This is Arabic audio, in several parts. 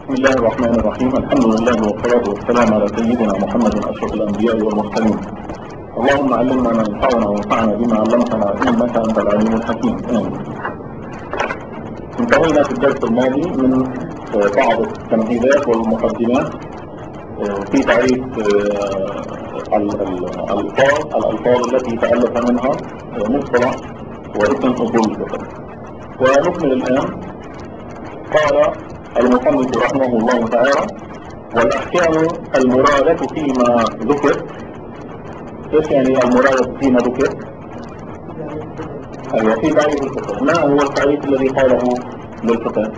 بسم الله الرحمن الرحيم. الحمد لله والصلاة والسلام على سيدنا محمد أشرف الأنبياء والمرسلين. اللهم علمنا ما ينفعنا وانفعنا بما علمتنا إنك أنت العليم الحكيم. آمين. انتهينا في الدرس الماضي من بعض التمهيدات والمقدمات في تعريف الألفاظ التي تألف منها مصطلح واسم أصول الفقه. ونكمل الآن. قال المصنف رحمه الله تعالى: والأحكام المرادة فيما ذكر. ايش يعني المرادة فيما ذكر؟ أيوة، في تعريف الفقه. ما هو التعريف الذي قاله للفقه؟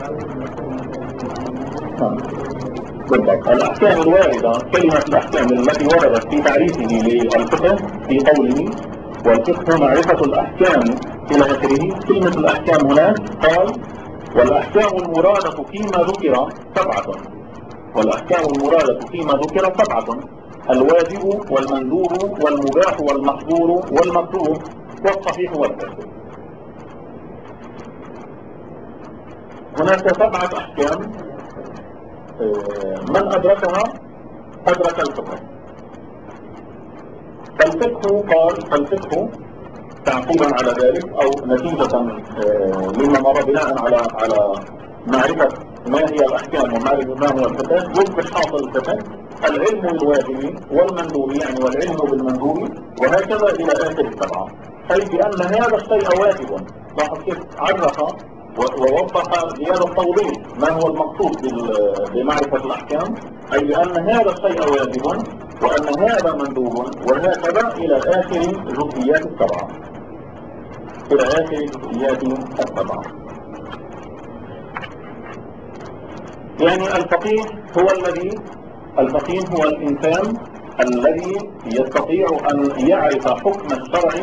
بالضبط. الأحكام الواردة، كلمة الأحكام التي وردت في تعريفه للفقه في قوله والفقه معرفة الأحكام إلى آخره. كلمة الأحكام هناك قال: والأحكام المرادة فيما ذكر سبعة. والأحكام المرادة فيما ذكر سبعة: الواجب والمندوب والمباح والمحظور والمكروه والصحيح والفاسد. هناك سبعة أحكام من أدركها أدرك الفقه. فالفقه تعقيبا على ذلك أو نتيجة مما مر بناء على معرفة ما هي الأحكام ومعرفة ما هو الفقه، يصبح حاصل الفقه العلم بالواجب والمندوب، يعني والعلم بالمندوب، وهكذا إلى آخر السبعة. أي بأن هذا الشيء واجب. لاحظ كيف عرف ووضح زيادة التوضيح ما هو المقصود بمعرفة الأحكام، أي بأن هذا الشيء واجب وأن هذا مندوب، وهكذا إلى آخر جزئيات السبعة. إلى آخر جزئيات السبعة. يعني الفقيه هو الإنسان الذي يستطيع أن يعرف حكم الشرع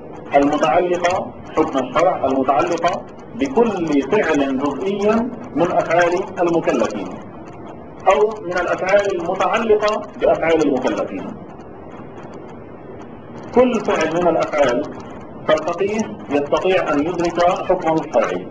المتعلقة بكل فعل جزئي من أفعال المكلفين أو من الأفعال المتعلقة بأفعال المكلفين. كل فعل من الأفعال فالفقيه يستطيع أن يدرك حكمه الشرعي.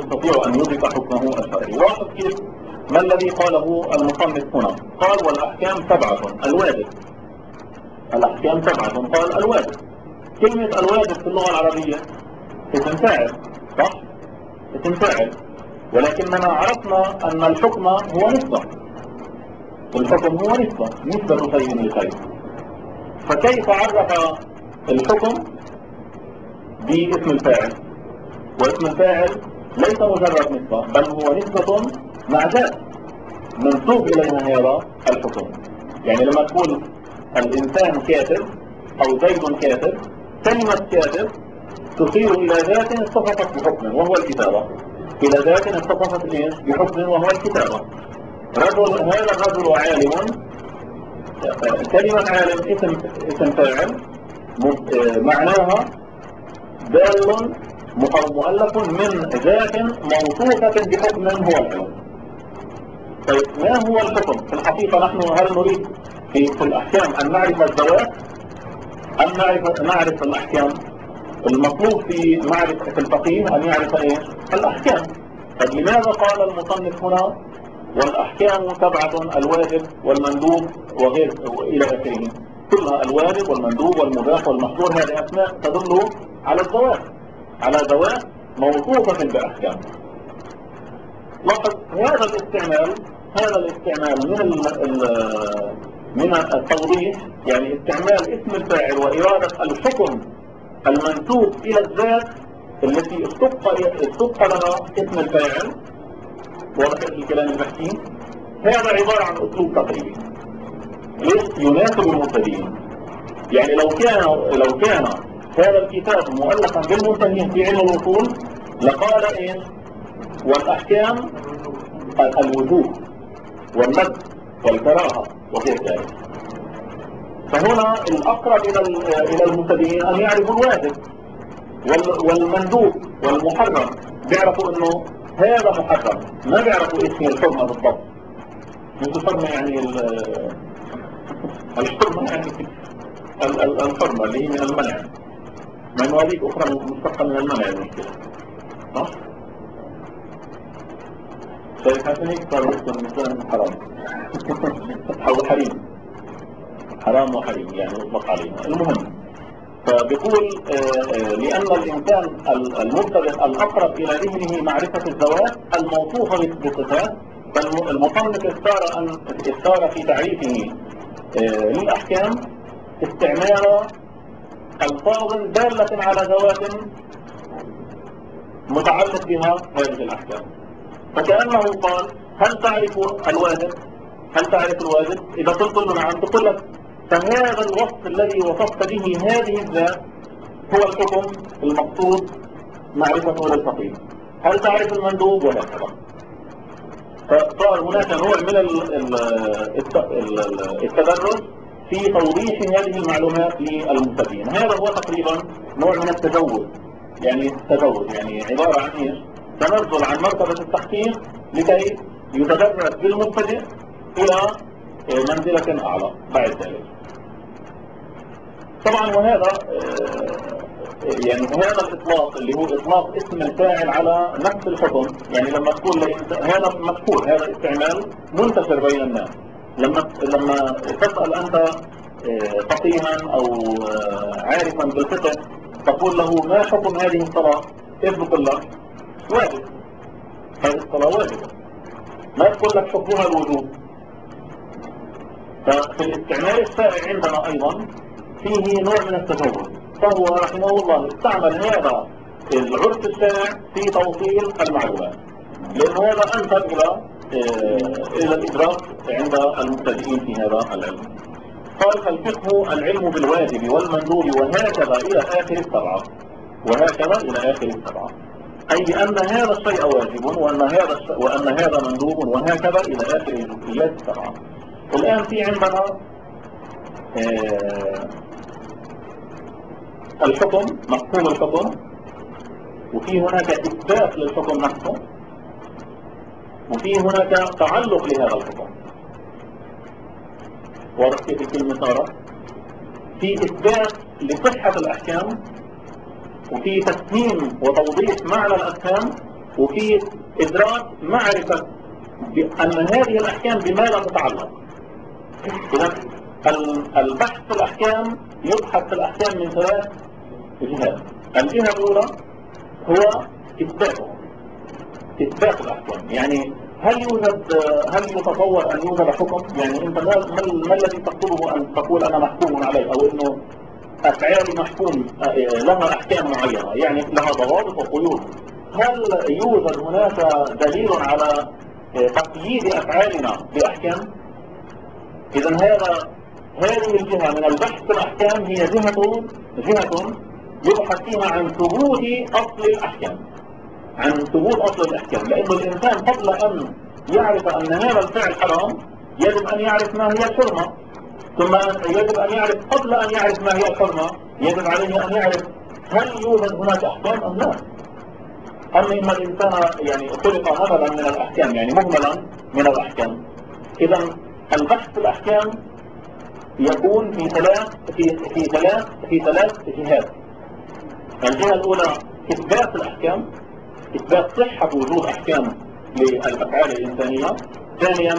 لاحظ كيف ما الذي قاله المصنف هنا؟ قال: والأحكام سبعة. الواجب. الأحكام سبعة. قال: الواجب. كلمة الواجب في اللغة العربية اسم فاعل، صح؟ اسم فاعل. ولكننا عرفنا أن الحكم هو نسبة. الحكم هو نسبة شيء لشيء. فكيف عرف الحكم باسم الفاعل؟ واسم الفاعل ليس مجرد نسبة، بل هو نسبة مع ذات منسوب إليها هذا الحكم. يعني لما تقول الإنسان كاتب أو زيد كاتب، كلمة كاتب تشير إلى ذات اتصفت بحكم وهو الكتابة. إلى ذات اتصفت بحكم وهو الكتابة. هذا الرجل عالم. كلمة عالم اسم فاعل معناها دال أو مؤلف من ذات موصوفة بحكم هو العلم. طيب، ما هو الحكم؟ في الحقيقة نحن هل نريد في الأحكام أن نعرف الذوات أم نعرف الأحكام؟ المطلوب في معرفة الفقيه أن يعرف الأحكام. طيب، لماذا قال المصنف هنا والأحكام سبعة: الواجب والمندوب وغير إلى آخره؟ كلها الواجب والمندوب والمباح والمحظور، هذه أسماء تدل على الذوات، على ذوات موصوفة بأحكام. لاحظ هذا الاستعمال من التوضيح، يعني استعمال اسم الفاعل وإرادة الحكم المنسوب إلى الذات التي اشتق لها اسم الفاعل. واضح الكلام البحثي؟ هذا عبارة عن أسلوب تقريبي يناسب المبتدئين. يعني لو كان هذا الكتاب مؤلفا بالمنتهين في علم الوصول لقال والأحكام الوجوب والندب والكراهة وغير ذلك. فهنا الأقرب إلى المبتدئين أن يعرفوا الواجب والمندوب والمحرم. بيعرفوا إنه هذا محرم، ما بيعرفوا إيش هي الحرمة بالضبط. مش الحرمة يعني الحرمة يعني الحرمة اللي هي من المنع، مع إنه هذيك أخرى مشتقة من المنع المشكلة، صح؟ شايف عشان هيك صار اسم الإنسان حرام أو حريم، حرام وحريم يعني يطلق عليه. المهم فبيقول لأن الإنسان المبتدئ الأقرب إلى ذهنه معرفة الذوات الموصوفة بالصفات، فالمصنف اختار في تعريفه للأحكام استعمال ألفاظ دالة على ذوات متعلق بها هذه الأحكام. فكأنه قال هل تعرف الواجب؟ هل تعرف الواجب؟ إذا قلت له نعم تقول لك فهذا الوصف الذي وصفت به هذه الذات هو الحكم المقصود معرفته للفقيه. هل تعرف المندوب؟ وهكذا. فصار هناك نوع من التدرج في توضيح هذه المعلومات للمبتدئين. هذا هو تقريبا نوع من التجوز، يعني التجوز يعني عبارة عن ايش؟ تنزل عن مرتبة التحقيق لكي يتدرج بالمبتدئ إلى منزلة أعلى بعد ذلك. طبعا وهذا يعني هذا الإطلاق اللي هو إطلاق اسم الفاعل على نفس الحكم، يعني لما تقول هذا مشهور، هذا استعمال منتشر بين الناس. لما تسأل أنت فقيها أو عارفا بالفقه تقول له ما حكم هذه الصلاة؟ كيف بقول لك؟ واجب، هذه الصلاة واجبة، ما تقول لك حكمها الوجوب. ففي الاستعمال الشائع عندنا أيضا فيه نوع من التجوز، فهو رحمه الله استعمل هذا العرف الشائع في توصيل المعلومات، لأن هذا أنتج إلى الإدراك عند المبتدئين في هذا العلم. قال فالفقه العلم بالواجب والمندوب وهكذا إلى آخر السبعة، وهكذا إلى آخر السبعة، أي أن هذا الشيء واجب وأن هذا مندوب وهكذا إلى آخر الجزئيات السبعة. الآن في عندنا الحكم، مفهوم الحكم، وفي هناك إثبات للحكم نفسه، وفي هناك تعلق لهذا الحكم. واضح كيف الكلمة صارت؟ في إثبات لصحة الأحكام، وفي تفهيم وتوضيح معنى الأحكام، وفي إدراك معرفة أن هذه الأحكام بماذا تتعلق. إذا البحث في الأحكام يبحث في الأحكام من ثلاث جهات. الجهة الأولى هو إثبات الأحكام، يعني هل يتصور أن يوجد حكم؟ يعني أنت ما الذي تقصده أن تقول أنا محكوم عليه، أو أنه أفعال محكوم لها أحكام معينة، يعني لها ضوابط وقيود؟ هل يوجد هناك دليل على تقييد أفعالنا بأحكام؟ إذن هذه الجهة من البحث في الأحكام هي جهة يبحث فيها عن ثبوت أصل الأحكام، عن ثبوت أصل الأحكام، لأن الإنسان قبل أن يعرف أن هذا الفعل حرام يجب أن يعرف ما هي الحرمة، ثم يجب أن يعرف قبل أن يعرف ما هي الحرمة يجب عليه أن يعرف هل يوجد هناك أحكام أم لا، أم إن الإنسان يعني خلق هملا من الأحكام، يعني مهملا من الأحكام. إذا البحث في الأحكام يكون في ثلاث جهات. الجهة الأولى إثبات الأحكام، إثبات صحة وجود أحكام للأفعال الإنسانية. ثانيا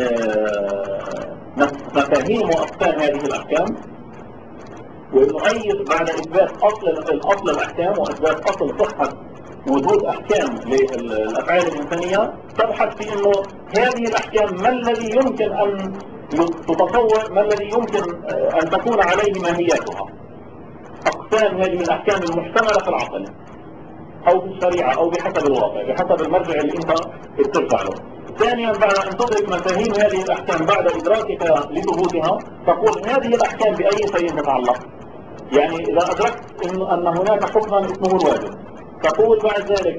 مفاهيم وأقسام هذه الأحكام، وإنه أي بعد إثبات أصل الأحكام وإثبات أصل صحة وجود أحكام للأفعال الإنسانية تبحث في إنه هذه الأحكام ما الذي يمكن أن تتصور، ما الذي يمكن أن تكون عليه ماهياتها، أقسام هذه الأحكام المحتملة في العقل أو في الشريعة أو بحسب الواقع، بحسب المرجع اللي أنت بترجع له. ثانيا بعد أن تدرك مفاهيم هذه الأحكام بعد إدراكك لثبوتها تقول هذه الأحكام بأي شيء تتعلق. يعني إذا أدركت أن هناك حكما اسمه الواجب تقول بعد ذلك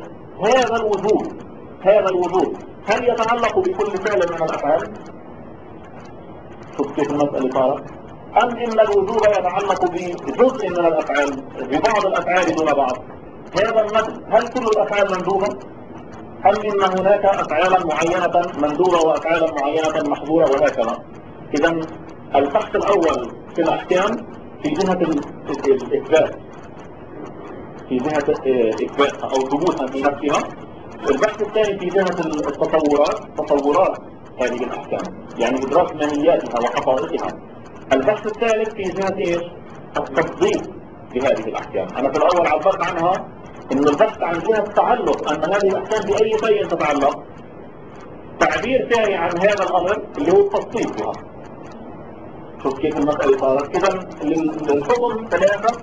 هذا الوجوب هل يتعلق بكل فعل من الأفعال؟ شوف كيف المسألة صارت؟ أم إن الوجوب يتعلق بجزء من الأفعال، ببعض الأفعال دون بعض؟ هذا النقل هل كل الأفعال مندوبة؟ أم إن هناك أفعالا معينة مندوبة وأفعالا معينة محظورة وهكذا؟ إذا البحث الأول في الأحكام في جهة الإثبات، في جهة إثباتها أو ثبوتها في نفسها. البحث الثاني في جهة تصورات هذه الأحكام، يعني إدراك ماهياتها وحقائقها. البحث الثالث في جهة إيش؟ التصديق بهذه الأحكام. أنا في الأول عبرت عنها إن البحث عن جهة تعلق، أن هذه الأحكام بأي شيء تتعلق. تعبير ثاني عن هذا الأمر اللي هو التصديق بها. شوف كيف المسألة صارت. إذا للحكم ثلاثة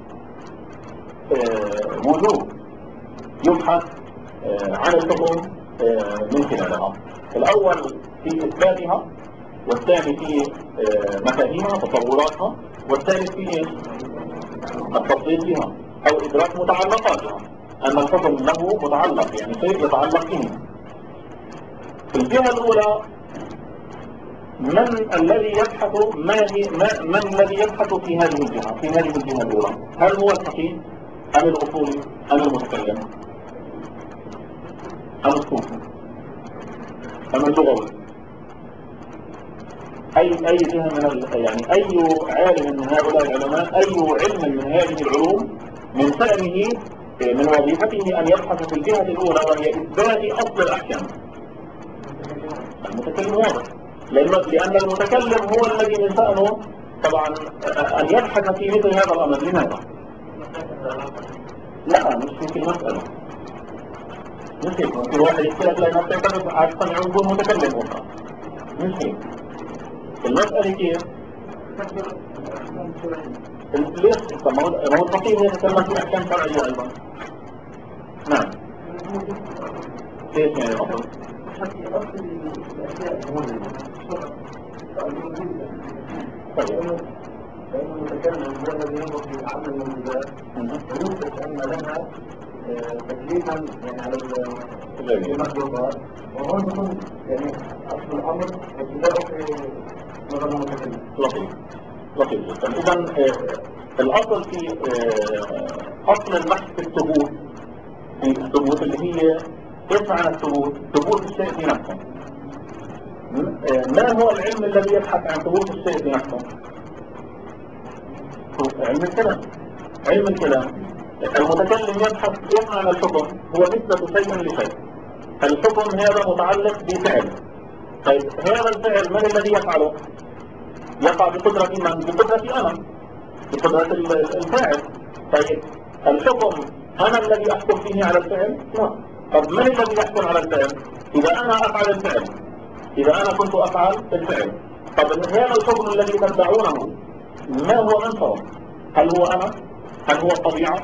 وجوه يبحث عن الحكم من خلالها. الأول في إثباتها، والثاني في مفاهيمها تصوراتها، والثالث في التصديق بها أو إدراك متعلقاتها، أن الحكم له متعلق، يعني شيء يتعلق به. في الجهة الأولى من الذي يبحث من الذي يبحث في هذه الجهة الأولى؟ هل هو الفقيه أم الأصولي أم المتكلم أم الصوفي أم اللغوي؟ أي جهة يعني أي عالم من هؤلاء العلماء، أي علم من هذه العلوم من شأنه من وظيفته أن يبحث في الجهة الأولى وهي إثبات أصل الأحكام؟ المتكلم واضح، لأن المتكلم هو الذي من شأنه طبعا أن يبحث في مثل هذا الأمر. لماذا؟ لا، مش في المسألة، مش هيك. ممكن واحد يختلف لأنه تعتمد على السمع ويكون متكلم أخرى، مش هيك. المسألة كيف؟ ليش؟ ما هو الفقيه يتكلم في أحكام شرعية أيضا. نعم. كيف يعني الأصل؟ طيب. فإن المتكلم هو الذي ينظر في العمل والمجال ويوجد أن لها تكليفا يعني على المخلوقات، وهو يكون يعني أصل الأمر ابتداء في نظر المتكلم. لطيف جدا. إذا الأصل في أصل البحث في الثبوت، اللي هي كيف معنى الثبوت؟ ثبوت الشيء في نفسه. ما هو العلم الذي يبحث عن ثبوت الشيء في نفسه؟ علم الكلام. علم الكلام. المتكلم يبحث كيف معنى الحكم، هو نسبة شيء لشيء. الحكم هذا متعلق بفعل. طيب هذا الفعل من الذي يفعله؟ يقع بقدرة من؟ بقدرتي أنا، بقدرة الفاعل. طيب الحكم أنا الذي أحكم فيه على الفعل؟ لا. طب من الذي يحكم على الفعل؟ إذا أنا أفعل الفعل، إذا أنا كنت أفعل الفعل. طب هذا الحكم الذي تتبعونه ما هو منشأه؟ هل هو أنا؟ هل هو الطبيعة؟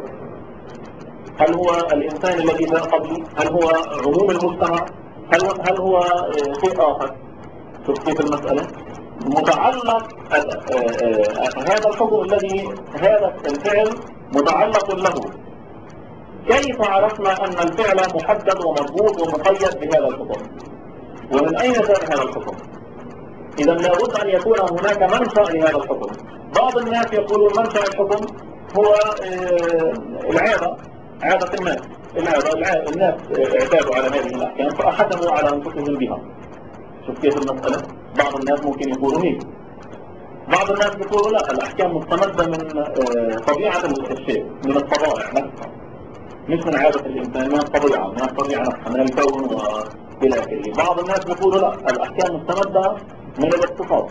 هل هو الإنسان الذي جاء قبلي؟ هل هو عموم المجتمع؟ هل هو شيء آخر؟ شوف كيف المسألة متعلق. هذا الحكم الذي هذا الفعل متعلق له. كيف عرفنا أن الفعل محدد ومضبوط ومقيد بهذا الحكم؟ ومن أين جاء هذا الحكم؟ إذا لابد أن يكون هناك منشأ لهذا الحكم. بعض الناس يقولون منشأ الحكم هو العادة، عادة الناس. الناس اعتادوا على هذه الأحكام فأحكموا على أنفسهم بها. شوف كيف المسألة. بعض الناس ممكن يقولوا هيك، بعض الناس يقولوا لا، الأحكام مستمدة من طبيعة الشيء، من الطبائع نفسها، مش من عادة الإنسان، من الطبيعة نفسها، من الكون وإلى آخره. بعض الناس يقولوا لا، الأحكام مستمدة من الاقتصاد.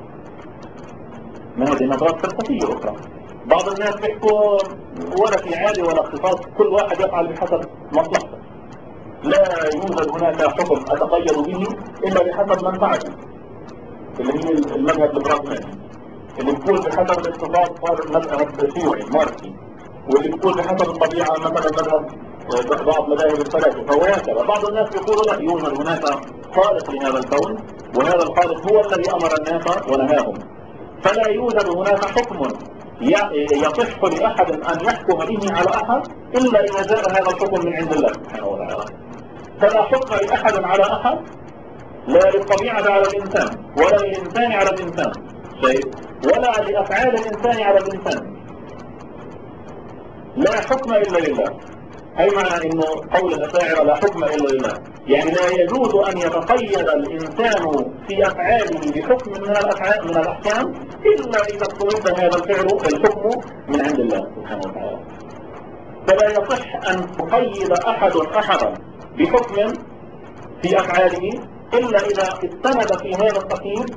من هذه نظرات فلسفية أخرى. بعض الناس يحكوا ولا في عادة ولا اقتصاد، كل واحد يفعل بحسب مصلحته، لا يوجد هناك حكم أتقيد به إلا بحسب منفعته، اللي هي المذهب البراغماتي، اللي بيقول بحسب الاقتصاد صار المذهب شيوعي ماركسي، واللي بيقول بحسب الطبيعة مثلا مذهب بعض مذاهب الفلاسفة وهكذا. بعض الناس يقولوا لا، يوجد هناك خالق لهذا الكون، وهذا الخالق هو الذي أمر الناس ونهاهم، فلا يوجد هناك حكم يصح لأحد أن يحكم به على أحد إلا إذا جاء هذا الحكم من عند الله سبحانه وتعالى. فلا حكم لأحد على أحد، لا للطبيعة على الإنسان ولا للإنسان على الإنسان شيء، ولا لأفعال الإنسان على الإنسان. لا حكم إلا لله. أي معنى إنه قول الأشاعرة لا حكم إلا لله، يعني لا يجوز أن يتقيد الإنسان في أفعاله بحكم من الأحكام إلا إذا استمد هذا الفعل الحكم من عند الله سبحانه وتعالى. فلا يصح أن تقيد أحدا بحكم في أفعاله إلا إذا استند في هذا التقييد،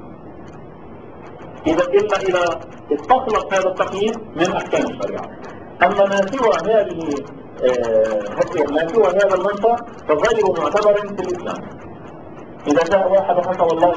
إلا إذا استخلص هذا التقييد من أحكام الشريعة. أما ما سوى هذا المنفى فغير معتبر في الإسلام. إذا جاء واحد حكى والله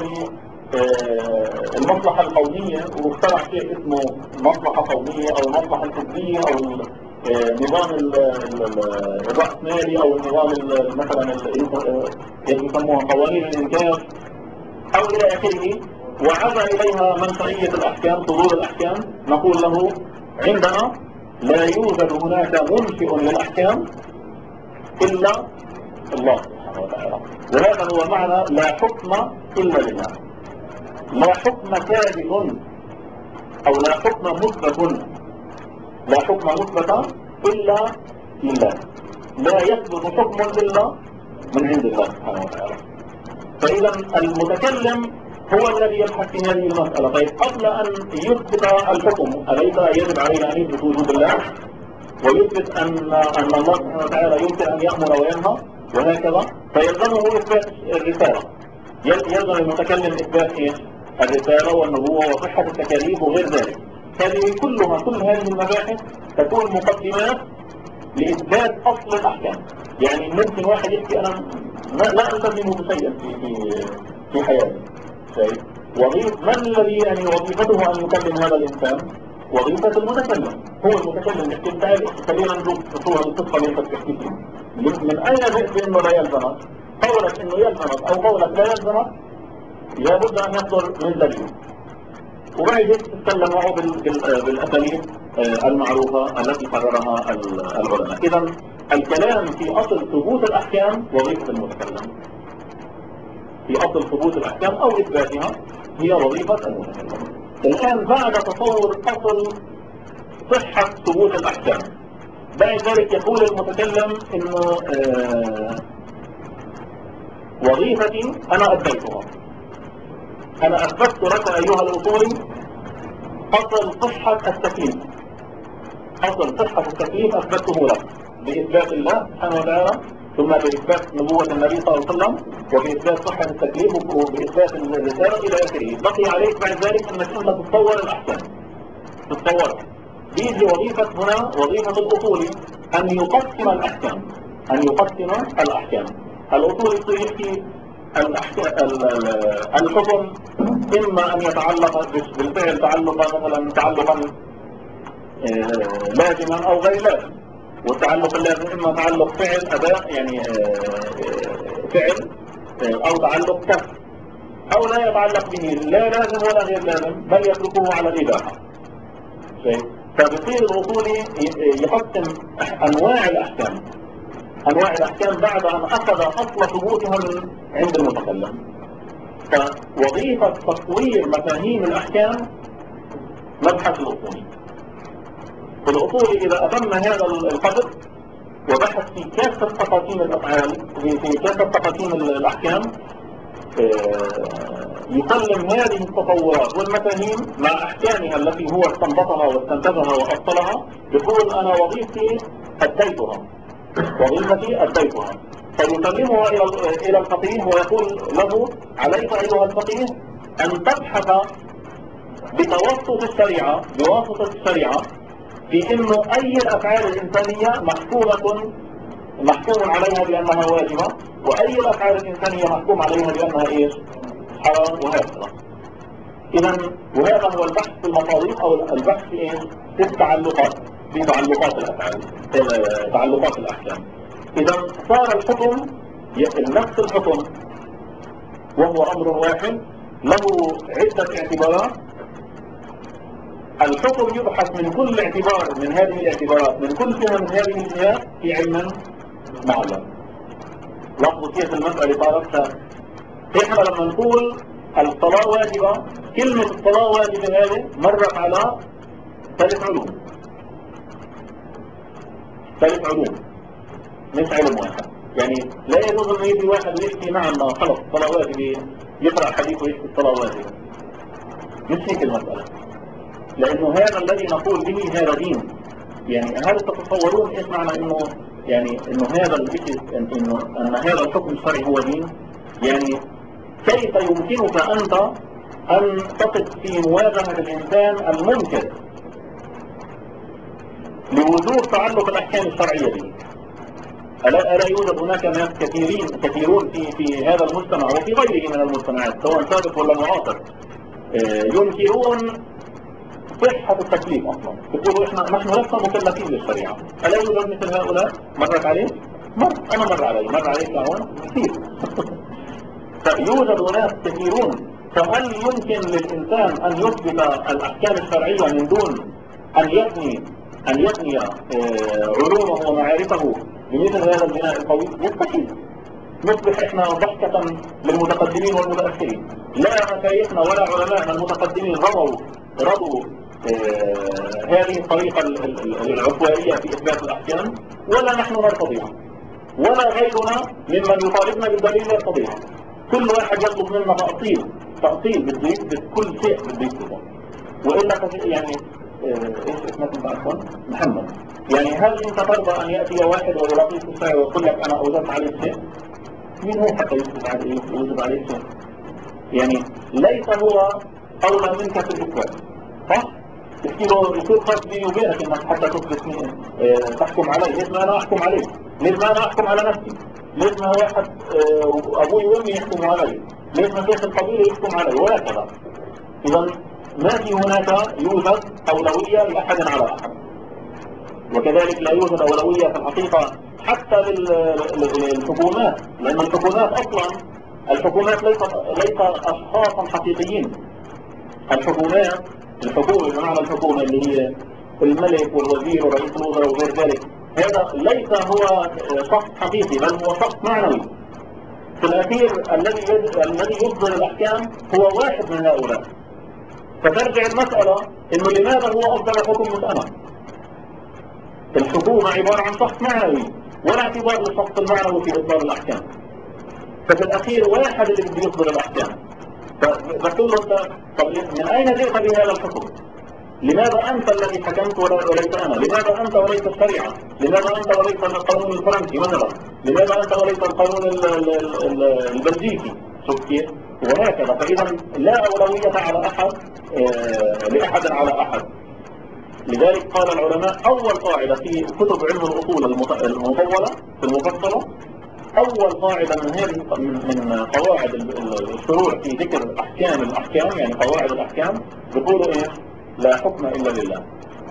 المصلحة القومية واخترع شيء اسمه مصلحة قومية أو المصلحة الحزبية أو النظام الرأسمالي أو النظام مثلا يسموها قوانين الإنتاج أو إلى آخره، وعزى إليها منشئية الأحكام صدور الأحكام، نقول له عندنا لا يوجد هناك منشئ للأحكام إلا الله سبحانه وتعالى. وهذا هو معنى لا حكم إلا لله. لا حكم ثابت أو لا حكم مثبت، لا حكم مثبت إلا لله. لا يثبت حكم إلا من عند الله سبحانه وتعالى. فإذا المتكلم هو الذي يبحث في هذه المسألة. طيب قبل أن يثبت الحكم أليس يجب علينا أن يثبت وجود الله ويثبت أن الله سبحانه وتعالى يمكن أن يأمر وينهى وهكذا؟ فيلزمه إثبات الرسالة. يلزم المتكلم إثبات الرسالة والنبوة وصحة التكاليف وغير ذلك. هذه كل هذه المباحث تكون مقدمات لإثبات أصل الأحكام. يعني ممكن واحد يحكي أنا لا ألتزم بشيء في حياتي. من الذي يعني وظيفته أن يكلم هذا الإنسان؟ وظيفة المتكلم. هو المتكلم يحكي تعالى خلينا نشوف صورة القصة اللي انت بتحكي فيها. من أين جئت بأنه لا يلزمك؟ قولك إنه يلزمك أو قولك لا يلزمك لابد أن يصدر من دليل. وبعد ذلك تتكلم معه بالأساليب المعروفة التي قررها العلماء. إذا الكلام في أصل ثبوت الأحكام وظيفة المتكلم. في أصل ثبوت الأحكام أو إثباتها هي وظيفة المتكلم. الآن بعد تصور أصل صحة ثبوت الأحكام، بعد ذلك يقول المتكلم إنه وظيفتي أنا أديتها. أنا أثبت لك أيها الأصولي أصل صحة التكليف. أصل صحة التكليف أثبته لك بإثبات الله سبحانه وتعالى، ثم بإثبات نبوة النبي صلى الله عليه وسلم، وبإثبات صحة التكليف وبإثبات الرسالة إلى آخره. بقي عليك بعد ذلك أنك أنت تتصور الأحكام. تتصور بيجي وظيفة هنا وظيفة الأصولي أن يقسم الأحكام. أن يقسم الأحكام. الأصولي يحكي الحكم إما أن يتعلق بالفعل تعلقا مثلا تعلقا لازما أو غير لازم. والتعلق اللازم إما تعلق فعل أداء يعني فعل أو تعلق كسب، أو لا يتعلق به لا لازم ولا غير لازم بل يتركه على الإباحة. فبصير الأصولي يقسم أنواع الأحكام بعد أن أخذ أصل ثبوتها من عند المتكلم. فوظيفة تصوير مفاهيم الأحكام مبحث الأصولي. الأصولي إذا أتم هذا القدر وبحث في كافة تفاصيل الأفعال في كافة تفاصيل الأحكام يسلم هذه التصورات والمفاهيم مع أحكامها التي هو استنبطها واستنتجها وأصلها. يقول أنا وظيفتي أديتها. فيسلمها إلى الفقيه ويقول له عليك أيها الفقيه أن تبحث بواسطة الشريعة في إنه أي الأفعال الإنسانية محكوم عليها بأنها واجبة، وأي الأفعال الإنسانية محكوم عليها بأنها إيش؟ حرام وهكذا. إذا وهذا هو البحث في المصادق أو البحث في إيش؟ في التعلقات، في تعلقات الأفعال، تعلقات الأحكام. إذا صار الحكم نفس الحكم وهو أمر واحد له عدة اعتبارات. الحكم يبحث من كل اعتبار من هذه الاعتبارات، من كل جهة من هذه الجهات في علم معين. لاحظوا كيف المسألة صارت. احنا لما نقول الصلاة واجبة، كلمة الصلاة واجبة هذه مرت على ثلاث علوم مش علم واحد. يعني لا يجوز ان يجي واحد ويحكي نعم خلص الصلاة واجبة يقرأ حديث ويحكي الصلاة واجبة. مش هيك المسألة. لأنه هذا الذي نقول به هذا دين. يعني هل تتصورون ايش معنى انه يعني انه هذا الشيء انه ان هذا الحكم الشرعي هو دين؟ يعني كيف يمكنك انت ان تقف في مواجهة الانسان المنكر لوجود تعلق الاحكام الشرعية به؟ ألا يوجد هناك ناس كثيرون في هذا المجتمع وفي غيره من المجتمعات سواء سابق ولا معاصر ينكرون صحة التكليف أصلا، يقولوا نحن لسنا مكلفين للشريعة. ألا يوجد مثل هؤلاء؟ مرت عليه؟ أنا مر عليه كعوان كثير. فيوجد ناس كثيرون. فهل يمكن للإنسان أن يثبت الأحكام الشرعية من دون أن يبني علومه ومعارفه بمثل هذا البناء القوي؟ مستحيل. نصبح احنا ضحكة للمتقدمين والمتأخرين. لا مشايخنا ولا علماءنا المتقدمين رضوا هذه الطريقة العشوائية في إثبات الأحكام، ولا نحن نرتضيها، ولا غيرنا ممن يطالبنا بالدليل يرتضيها. كل واحد يطلب منا تأصيل بده يثبت كل شيء بده يثبته. وإلا يعني ايش اسمك انت اصلا؟ محمد. يعني هل انت ترضى ان يأتي واحد ويلاقيك في الشارع ويقول لك انا اوجدت عليك شيء؟ مين هو حتى يثبت عليك شيء؟ يعني ليس هو اولى منك في الاثبات، صح؟ تحكي له يصير فرق بيني وبينك انك حتى تثبت تحكم علي. ليش ما انا احكم عليك؟ ليش ما انا احكم على نفسي؟ ليش ما واحد ابوي وامي يحكموا علي؟ ليش ما شيخ القبيله يحكم علي؟ وهكذا. اذا ما في هناك يوجد أولوية لأحد على أحد، وكذلك لا يوجد أولوية في الحقيقة حتى للحكومات، لأن الحكومات أصلا ليس أشخاصا حقيقيين. الحكومة بمعنى الحكومة اللي هي الملك والوزير ورئيس الوزراء وغير ذلك، هذا ليس هو شخص حقيقي، بل هو شخص معنوي. في الأخير الذي يصدر الأحكام هو واحد من هؤلاء. فترجع المسألة انه لماذا هو اصدر الحكم مش انا؟ الحكومة عبارة عن شخص معنوي، ولا اعتبار للشخص المعنوي في اصدار الاحكام. ففي الاخير واحد اللي بده يصدر الاحكام. فبقول له طب من اين جئت بهذا الحكم؟ لماذا انت الذي حكمت وليس انا؟ لماذا انت وليس الشريعة؟ لماذا انت وليس القانون الفرنسي مثلا؟ لماذا انت وليس القانون البلجيكي؟ شوف كيف؟ وهكذا. فإذا لا أولوية على أحد لأحد على أحد. لذلك قال العلماء أول قاعدة في كتب علم الأصول المطولة في المفصلة، أول قاعدة من قواعد الشروع في ذكر الأحكام يعني قواعد الأحكام، بيقولوا إيه؟ لا حكم إلا لله.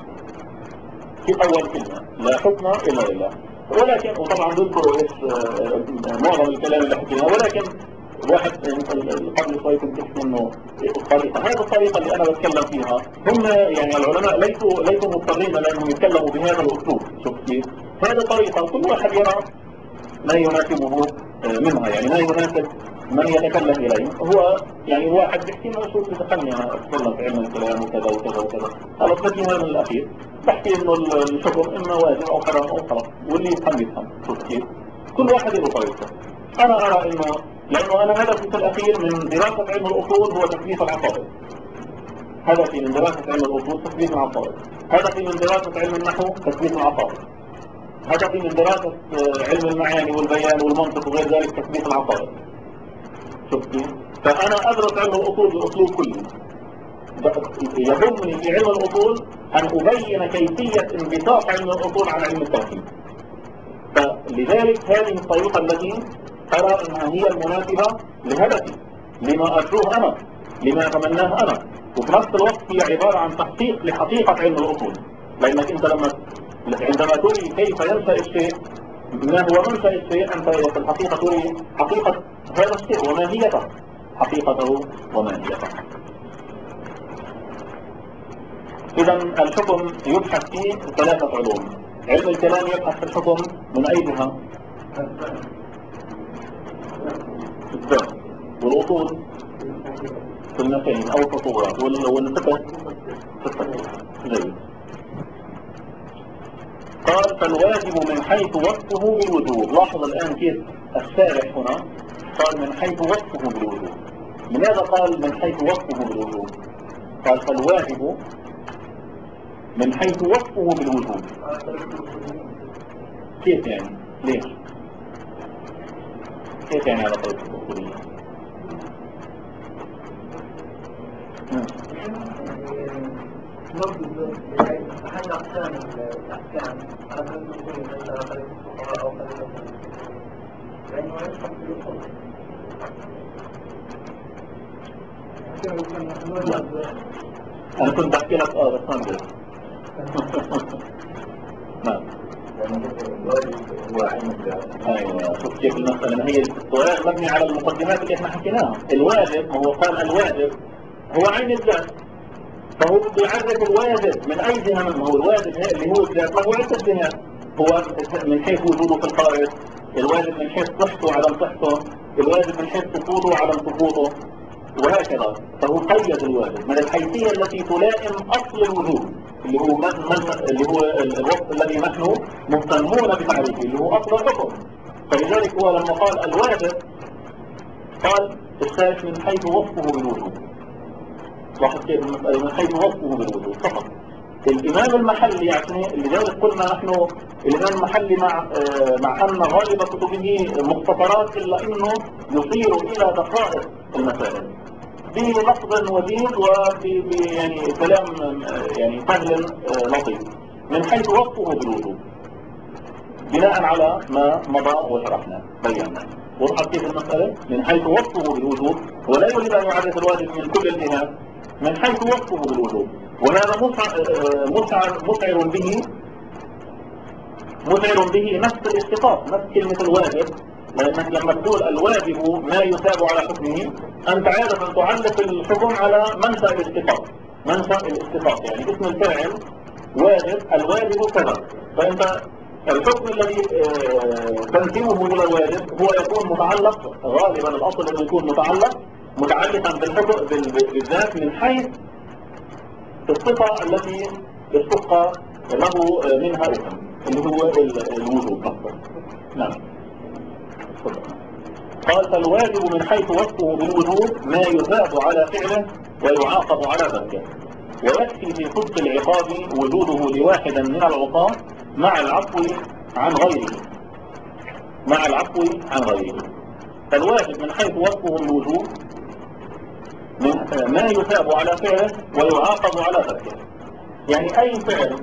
في أول كلمة لا حكم إلا لله. ولكن وطبعا ذكروا إيش معظم الكلام اللي حكيناه، ولكن واحد قبل شوي كنت تحكي انه هذه الطريقة اللي انا بتكلم فيها، هم يعني العلماء ليسوا مضطرين لانهم يتكلموا بهذا الاسلوب. شوف كيف؟ هذه الطريقة كل واحد يرى ما يناسبه منها، يعني ما يناسب من يتكلم اليه. هو يعني واحد بيحكي انه شو بتخلني انا اتكلم في علم الكلام وكذا وكذا وكذا، خلص بحكي هذا من الاخير بحكي انه الحكم اما واجب او حرام او خلاص، واللي يفهم. شوف كيف؟ كل واحد له طريقته. انا ارى لانه انا هدفي في الاخير من دراسة علم الاصول هو تثبيت العقائد. هدفي من دراسة علم الاصول تثبيت العقائد. هدفي من دراسة علم النحو تثبيت العقائد. هدفي من دراسة علم المعاني والبيان والمنطق وغير ذلك تثبيت العقائد. شوف كيف؟ فانا ادرس علم الاصول باسلوب كلي. يهمني في علم الاصول ان ابين كيفية انبثاق علم الاصول عن علم التوحيد. فلذلك هذه الطريقة التي أرى أنها هي المناسبة لهدفي، لما أرجوه أنا، لما أتمناه أنا، وفي نفس الوقت هي عبارة عن تحقيق لحقيقة علم الأصول. لأنك أنت عندما تري كيف ينشأ الشيء، ما هو منشأ الشيء، أنت في الحقيقة تري حقيقة هذا الشيء وماهيته، حقيقته وماهيته. إذا الحكم يبحث فيه 3 علوم. علم الكلام يبحث في الحكم من أي جهة؟ الذات والأصول في المكان أو التصورات والفقه في التفكير. جيد. قال فالواجب من حيث وصفه بالوجوب. لاحظ الآن كيف الشارح هنا قال من حيث وصفه بالوجوب. لماذا قال من حيث وصفه بالوجوب؟ قال فالواجب من حيث وصفه بالوجوب. كيف يعني؟ ليش؟ كيف يعني على طريقة الأصولية؟ أحد أقسام الأحكام على طريقة الأصولية ليس على طريقة الفقهاء أو طريقة لأنه يشرح في الأصول. أنا كنت بحكي لك بس ما نعم. ايوه شوف كيف المسألة، ما هي السؤال مبني على المقدمات اللي احنا حكيناها. الواجب هو قال الواجب هو عين الذات، فهو بيعرف الواجب من اي جهة منه. هو الواجب اللي هو الذات له عدة جهات، هو من حيث وجوده في الخارج، الواجب من حيث صحته وعدم صحته، الواجب من حيث سقوطه وعدم سقوطه، وهكذا. فهو قيد الواجب من الحيثية التي تلائم أصل الوجود اللي هو اللي هو الوصف الذي نحن مهتمون بتعريفه اللي هو أصل الحكم. فلذلك هو لما قال الواجب قال الشارح من حيث وصفه بالوجود. لاحظ كيف المسألة من حيث وصفه بالوجود فقط. الإمام المحلي يعني لذلك قلنا نحن الإمام المحلي مع أن غالب كتبه مختصرات إلا أنه يشير إلى دقائق المسائل بلفظ وجيز يعني كلام يعني سهل لطيف من حيث وصفه بالوجود بناء على ما مضى وشرحنا بينا. وضحت كيف المسألة؟ من حيث وصفه بالوجود، ولا يريد أن يعرف الواجب من كل الجهات، من حيث وصفه بالوجود. وهذا مشعر به نفس الاشتقاق، نفس كلمة الواجب. لأنك لما تقول الواجب ما يثاب على حكمه، أنت عادة تعلق الحكم على منشأ الاشتقاق. منشأ الاشتقاق يعني اسم الفاعل واجب، الواجب كذا. فأنت الحكم الذي تنسبه إلى الواجب هو يكون متعلق غالبا، الأصل أنه يكون متعلقا بالحكم بالذات من حيث الصفة التي اشتق له منها اسم اللي هو الوجود نفسه. نعم. قال فالواجب من حيث وصفه بالوجود ما يثاب على فعله ويعاقب على تركه، ويكفي في صدق العقاب وجوده لواحد من العصاة مع العفو عن غيره. فالواجب من حيث وصفه بالوجود ما يثاب على فعله ويعاقب على تركه. يعني أي فعل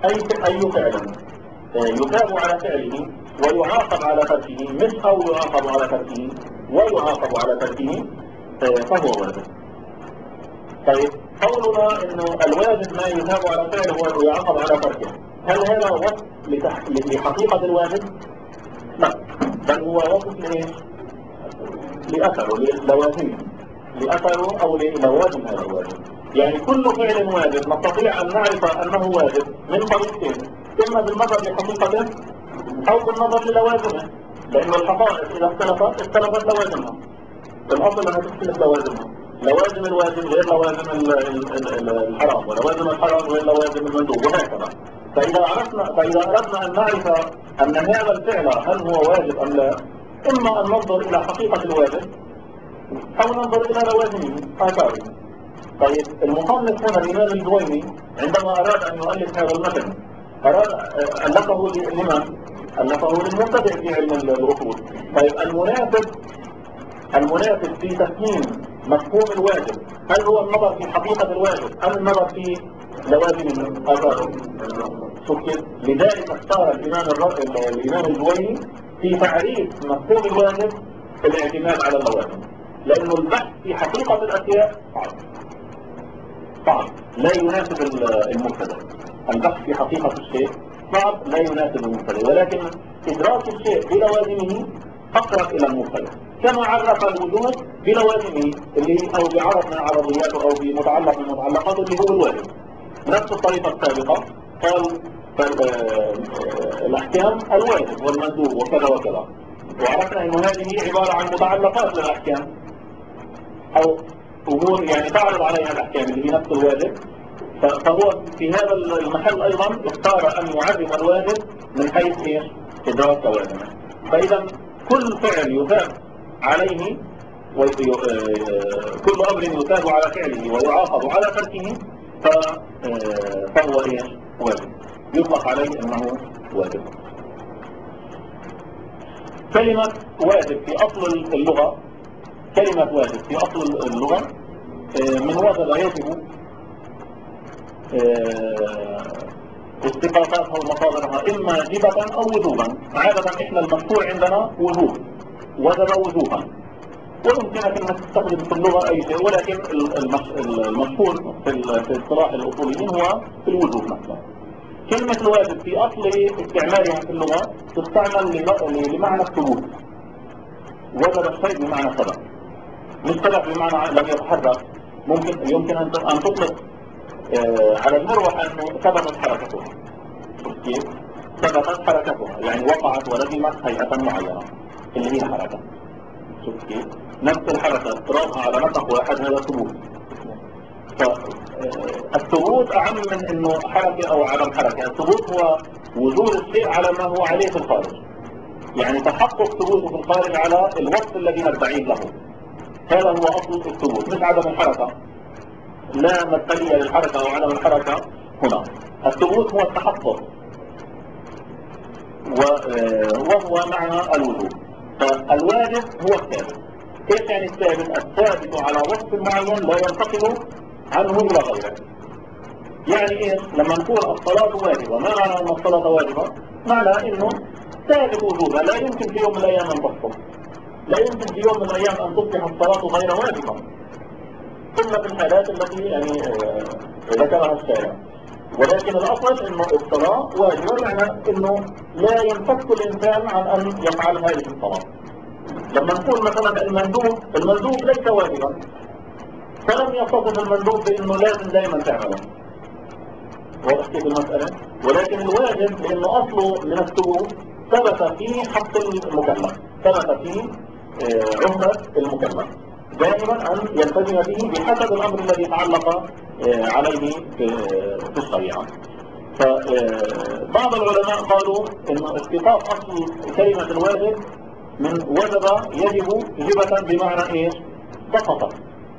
يثاب على فعله ويعاقب على تركه، مش أو يعاقب على تركه ويعاقب على تركه، فهو واجب. طيب قولنا إنه الواجب ما يثاب على فعله ويعاقب على تركه، هل هذا وصف لحقيقة الواجب؟ لا، بل هو وصف لإيش؟ لأثره، لوازمه، لأثره أو لوازم هذا الواجب. يعني كل فعل واجب نستطيع أن نعرف أنه واجب من طريقتين، إما بالنظر لحقيقته أو بالنظر للوازمه. لأن الحقائق إذا اختلفت لوازمها، الأصل أنها تختلف لوازمها. لوازم الواجب غير لوازم الحرام، ولوازم الحرام غير لوازم المندوب، وهكذا. فإذا أردنا أن نعرف أن هذا الفعل هل هو واجب أم لا، إما أن ننظر إلى حقيقة الواجب أو ننظر إلى لوازمه آثاره. طيب المصنف هنا الإمام الجويني عندما أراد أن يؤلف هذا المتن ألفه لمن؟ ألفه للمبتدئ في علم الأصول. طيب المناسب في تفهيم مفهوم الواجب هل هو النظر في حقيقة الواجب أم النظر في لوازم آثاره؟ شوف كيف؟ لذلك اختار الإمام الجويني في تعريف مفهوم الواجب الاعتماد على اللوازم، لأنه البحث في حقيقة الأشياء صعب لا يناسب المبتدئ. البحث في حقيقة الشيء صعب لا يناسب المبتدئ، ولكن إدراك الشيء بلوازمه أقرب إلى المبتدئ. كما عرف الوجود بلوازمه اللي أو بعرض من عرضياته أو بمتعلق من متعلقاته اللي هو الواجب. نفس الطريقة السابقة قال الأحكام الواجب والمندوب وكذا وكذا، وعرفنا أن هذه عبارة عن متعلقات للأحكام أو أمور يعني تعرض عليها الأحكام اللي هي نفس الواجب. فهو في هذا المحل أيضا اختار أن يعرف الواجب من حيث إيش؟ إدراك لوازمه. فإذا كل فعل يثاب عليه كل أمر يثاب على فعله ويعاقب على تركه فهو ايش؟ واجب، يطلق عليه انه واجب. كلمة واجب في اصل اللغة، كلمة واجب في اصل اللغة من وجب يجب استقاطاتها ومصادرها اما جبة او وجوبا. عادة احنا المشهور عندنا وجوب، وجب وجوبا، ويمكنك انك تستخدم في اللغة اي شيء، ولكن المشهور في اصطلاح الاصوليين هو في الوجوب نفسه. كلمة الواجب في اصل استعمالها في اللغة تستعمل لمعنى الثبوت. وجب الشيء بمعنى ثبت، مش ثبت بمعنى لم يتحرك. يمكن ان تطلق على المروحة انه ثبتت حركتها. كيف؟ ثبتت حركتها يعني وقعت ولزمت هيئة معينة اللي هي حركة. شوف كيف؟ نفس الحركة اضطرابها على نطق واحد هذا ثبوت. فالثبوت أهم من إنه حركة أو عدم حركة. الثبوت هو وجود الشيء على ما هو عليه في الخارج، يعني تحقق ثبوته في الخارج على الوصف الذي ندعيه له. هذا هو أصل الثبوت، مش عدم الحركة. لا مثلية للحركة أو عدم الحركة هنا. الثبوت هو التحقق، وهو معنى الوجوب. فالواجب هو الثابت. ايش يعني الثابت؟ الثابت على وصف معين لا ينتقل عنه الى غيره. يعني ايه لما نقول الصلاة واجبة؟ ما معنى ان الصلاة واجبة؟ معنى انه ثابت وجوبها، لا يمكن في يوم من الايام ان تسقط، لا يمكن في يوم من الايام ان تصبح الصلاة غير واجبة الا في الحالات التي يعني ذكرها الشارع. ولكن الاصل انه الصلاة واجبة، معنى انه لا ينفك الانسان عن ان يفعل هذه الصلاة. لما نقول مثلا المندوب ليس واجبا، فلم يتصف المندوب بانه لازم دائما تعمله. واضح كيف المسألة؟ ولكن الواجب لانه اصله من الثبوت ثبت في حق المكلف، ثبت في عهدة المكلف دائما ان يلتزم به بحسب الامر الذي تعلق عليه في الشريعة. فبعض العلماء قالوا ان اشتقاق اصل كلمة الواجب من وجب يجب جبة بمعنى ايش؟ سقط.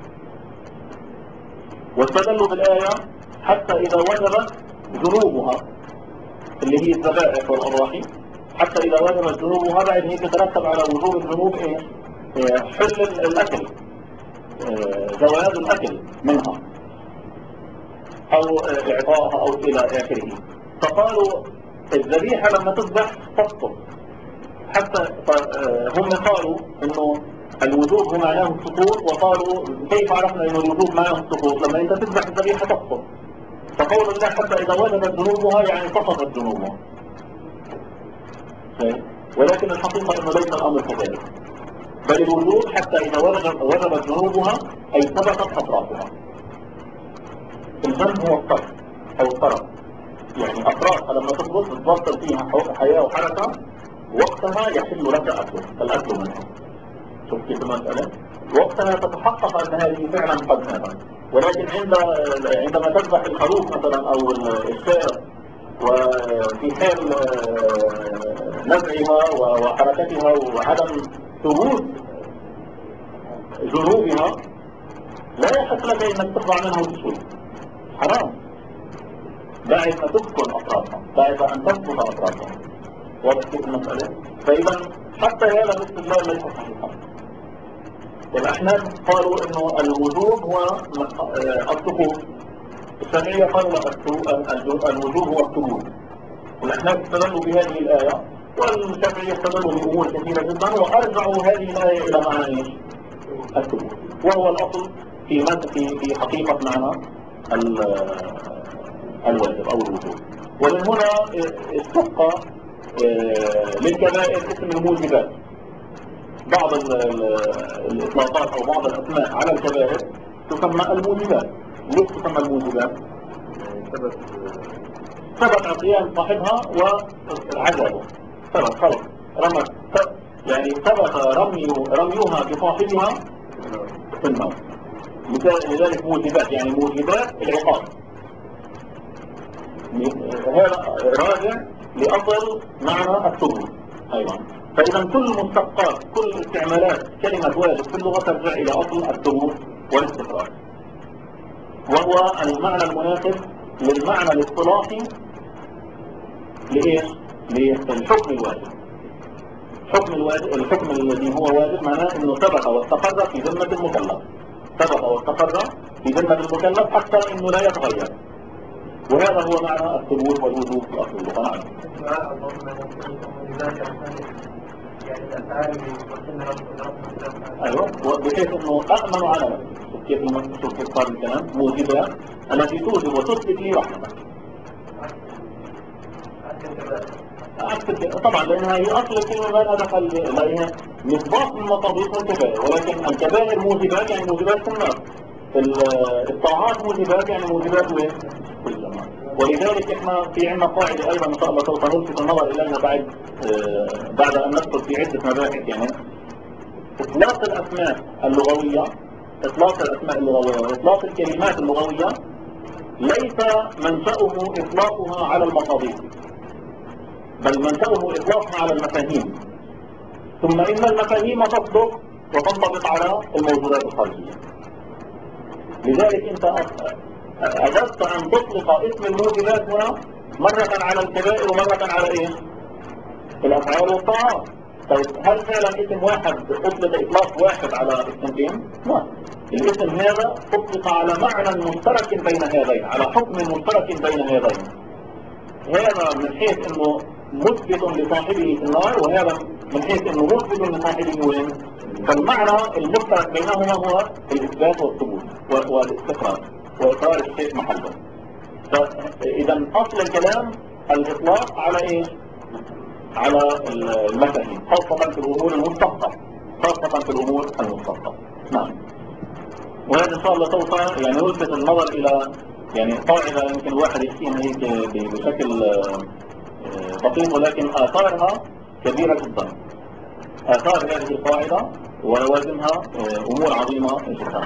واستدلوا بالآية حتى إذا وجبت ذنوبها اللي هي الذبائح والأضاحي، حتى إذا وجبت ذنوبها بعد هي تترتب على وجوب الذنوب ايش؟ حل الأكل، جواز الأكل منها أو إعطائها أو إلى آخره. فقالوا الذبيحة لما تذبح تسقط. حتى هم قالوا انه الوجوب هو معناه السقوط، وقالوا كيف عرفنا انه الوجوب معناه السقوط؟ لما انت تذبح الذبيحه تسقط. فقول الله حتى اذا وجبت ذنوبها يعني سقطت ذنوبها. ولكن الحقيقه انه ليس الامر كذلك، بل الوجوب حتى اذا وجبت ذنوبها اي ثبتت اطرافها. الذنب هو الطرف او الطرف، يعني اطرافها لما تثبت تتبطل فيها حياه وحركه، وقتها يحل لك الأكل منها. شوف كيف المسألة؟ وقتها تتحقق أن هذه فعلا قد ماتت. ولكن عندما تذبح الخروف مثلا أو الشاة وفي حال نزعها وحركتها وعدم ثبوت ذنوبها، لا يحق لك انك تطلع منها وتشوي، حرام بعد ما تسكن أطرافها، بعد أن تثبت أطرافها. واضح كيف المسألة؟ فإذا حتى هذا الاستدلال ليس صحيحا. الأحناف قالوا إنه الوجوب هو السقوط، الشافعية قالوا الوجوب هو الثبوت. الأحناف استدلوا بهذه الآية، والشافعية استدلوا بأمور كثيرة جدا، وأرجعوا هذه الآية إلى معنى إيش؟ الثبوت، وهو الأصل في حقيقة معنى الواجب أو الوجوب. ومن هنا اشتق للكبائر اسم الموجبات. بعض الإطلاقات أو بعض الأسماء على الكبائر تسمى الموجبات. ليش تسمى الموجبات؟ ثبت عصيان صاحبها وعذابه، ثبت خلص رمت، يعني ثبت رميها بصاحبها في النار. لذلك موجبات، يعني موجبات العقاب. هذا راجع لأصل معنى الثبوت أيضا. فإذا كل مشتقات كل استعمالات كلمة واجب في اللغة ترجع إلى أصل الثبوت والاستقرار. وهو المعنى المناسب للمعنى الاصطلاحي لإيش؟ للحكم الواجب. الحكم الذي هو واجب معناه انه ثبت واستقر في ذمة المكلف، ثبت واستقر في ذمة المكلف حتى انه لا يتغير، وهذا هو معنى الثبوت والوجوب في اصل اللغة. ايوه، بحيث انه اامن على نفسه. كيف نشوف صار الكلام موجبات التي توجب وتثبت لي وحدها. طبعا لانها هي اصل الكلمه ما لها دخل، لانها مصداق من مصادق الكبائر، ولكن الكبائر موجبات يعني موجبات في النار، الطاعات موجبات يعني موجبات وين؟ في الجنه. ولذلك احنا في عندنا قاعده ايضا ان شاء الله سوف نلفت النظر اليها بعد ان ندخل في عده مباحث. يعني اطلاق الاسماء اللغويه، واطلاق الكلمات اللغويه ليس منشأه اطلاقها على المصادق، بل منشأه إطلاقها على المفاهيم، ثم إن المفاهيم تصدق وتنطبق على الموجودات الخارجية. لذلك أنت أردت أن تطلق اسم الموجبات هنا مرة على الكبائر ومرة على إيه؟ الأفعال والطاعات. طيب هل فعلا اسم واحد أطلق إطلاق واحد على اسمين؟ لا، الاسم هذا أطلق على معنى مشترك بين هذين، على حكم مشترك بين هذين. هذا من حيث انه مثبت لصاحبه في النار، وهذا من حيث انه مثبت لصاحبه وين؟ فالمعنى المشترك بينهما هو الاثبات والثبوت والاستقرار واقرار الشيء محله. فاذا اصل الكلام الاطلاق على ايه؟ على المفاهيم، خاصة في الامور المشتقة، نعم. وهذا ان شاء الله سوف يعني نلفت النظر الى يعني قاعدة يمكن الواحد يحكيها هيك بشكل بسيط، ولكن آثارها كبيرة جدا. آثار هذه القاعدة ولوازمها أمور عظيمة جدا.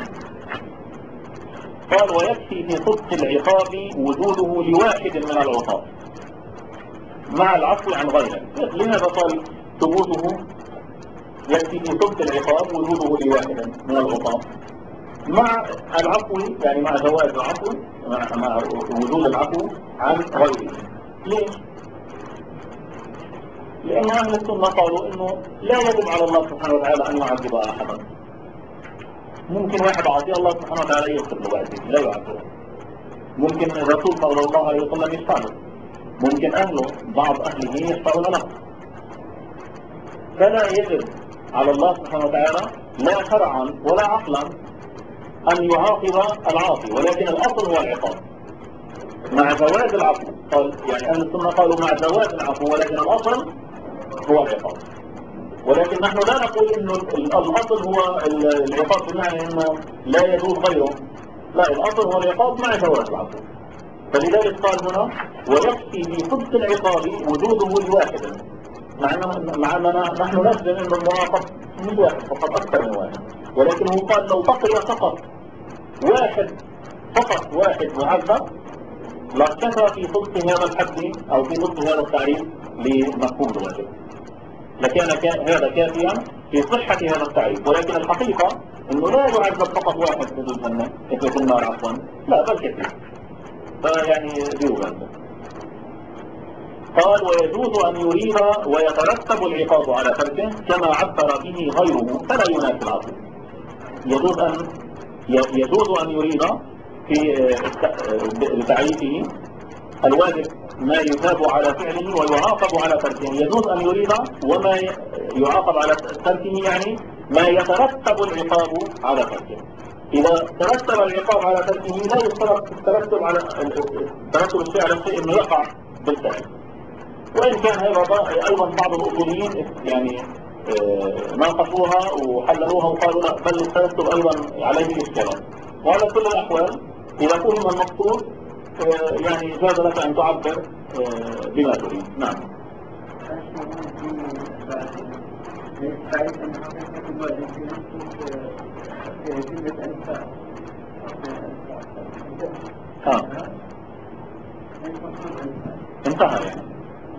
قال ويكفي في صدق العقاب وجوده لواحد من العصاة مع العفو عن غيره. لماذا قال ثبوته يكفي في صدق العقاب وجوده لواحد من العصاة مع العفو، يعني مع جواز العفو، مع وجود العفو عن غيره؟ ليش؟ لأن أهل السنة قالوا إنه لا يجب على الله سبحانه وتعالى أن يعذب أحدا. ممكن واحد عاصي الله سبحانه وتعالى يغفر له بعد لا يعذبه، ممكن الرسول صلى الله عليه وسلم يشفع له، ممكن أهله بعض أهله يشفعون له. فلا يجب على الله سبحانه وتعالى لا شرعا ولا عقلا أن يعاقب العاصي، ولكن الأصل هو العقاب مع جواز العفو. قال يعني أهل السنة قالوا مع جواز العفو، ولكن الأصل هو العقاب. ولكن نحن لا نقول إنه الأصل هو العقاب بمعنى إنه لا يجوز غيره، لا، الأصل هو العقاب مع جواز العفو. فلذلك قال هنا ويكفي في صدق العقاب وجوده لواحد، مع أننا نحن نجزم إنه المعاقب مش واحد فقط، أكثر من واحد، ولكنه قال لو بقي فقط واحد معذب لكفى في صدق هذا الحد أو في صدق هذا التعريف لمفهوم الواجب، لكان هذا كافيا في صحة هذا التعريف. ولكن الحقيقة أنه لا يعذب فقط واحد في الجنة في النار عفوا، لا بل كثير. فيعني بيوجد. قال ويجوز أن يريد ويترتب العقاب على تركه كما عبر به غيره فلا ينافي العفو. يجوز أن يريد في تعريفه الواجب ما يثاب على فعله ويعاقب على تركه. يجوز أن يريد وما يعاقب على تركه يعني ما يترتب العقاب على تركه. إذا ترتب العقاب على تركه لا يشترط ترتب الشيء على الشيء أنه يقع بالفعل. وإن كان هذا أيضا بعض الأصوليين يعني ناقشوها وحللوها وقالوا لا، بل الترتب أيضا عليه إشكالات. وعلى كل الأحوال إذا فهم المقصود يعني جاز لك أن تعبر بما تريد. نعم. انتهى يعني.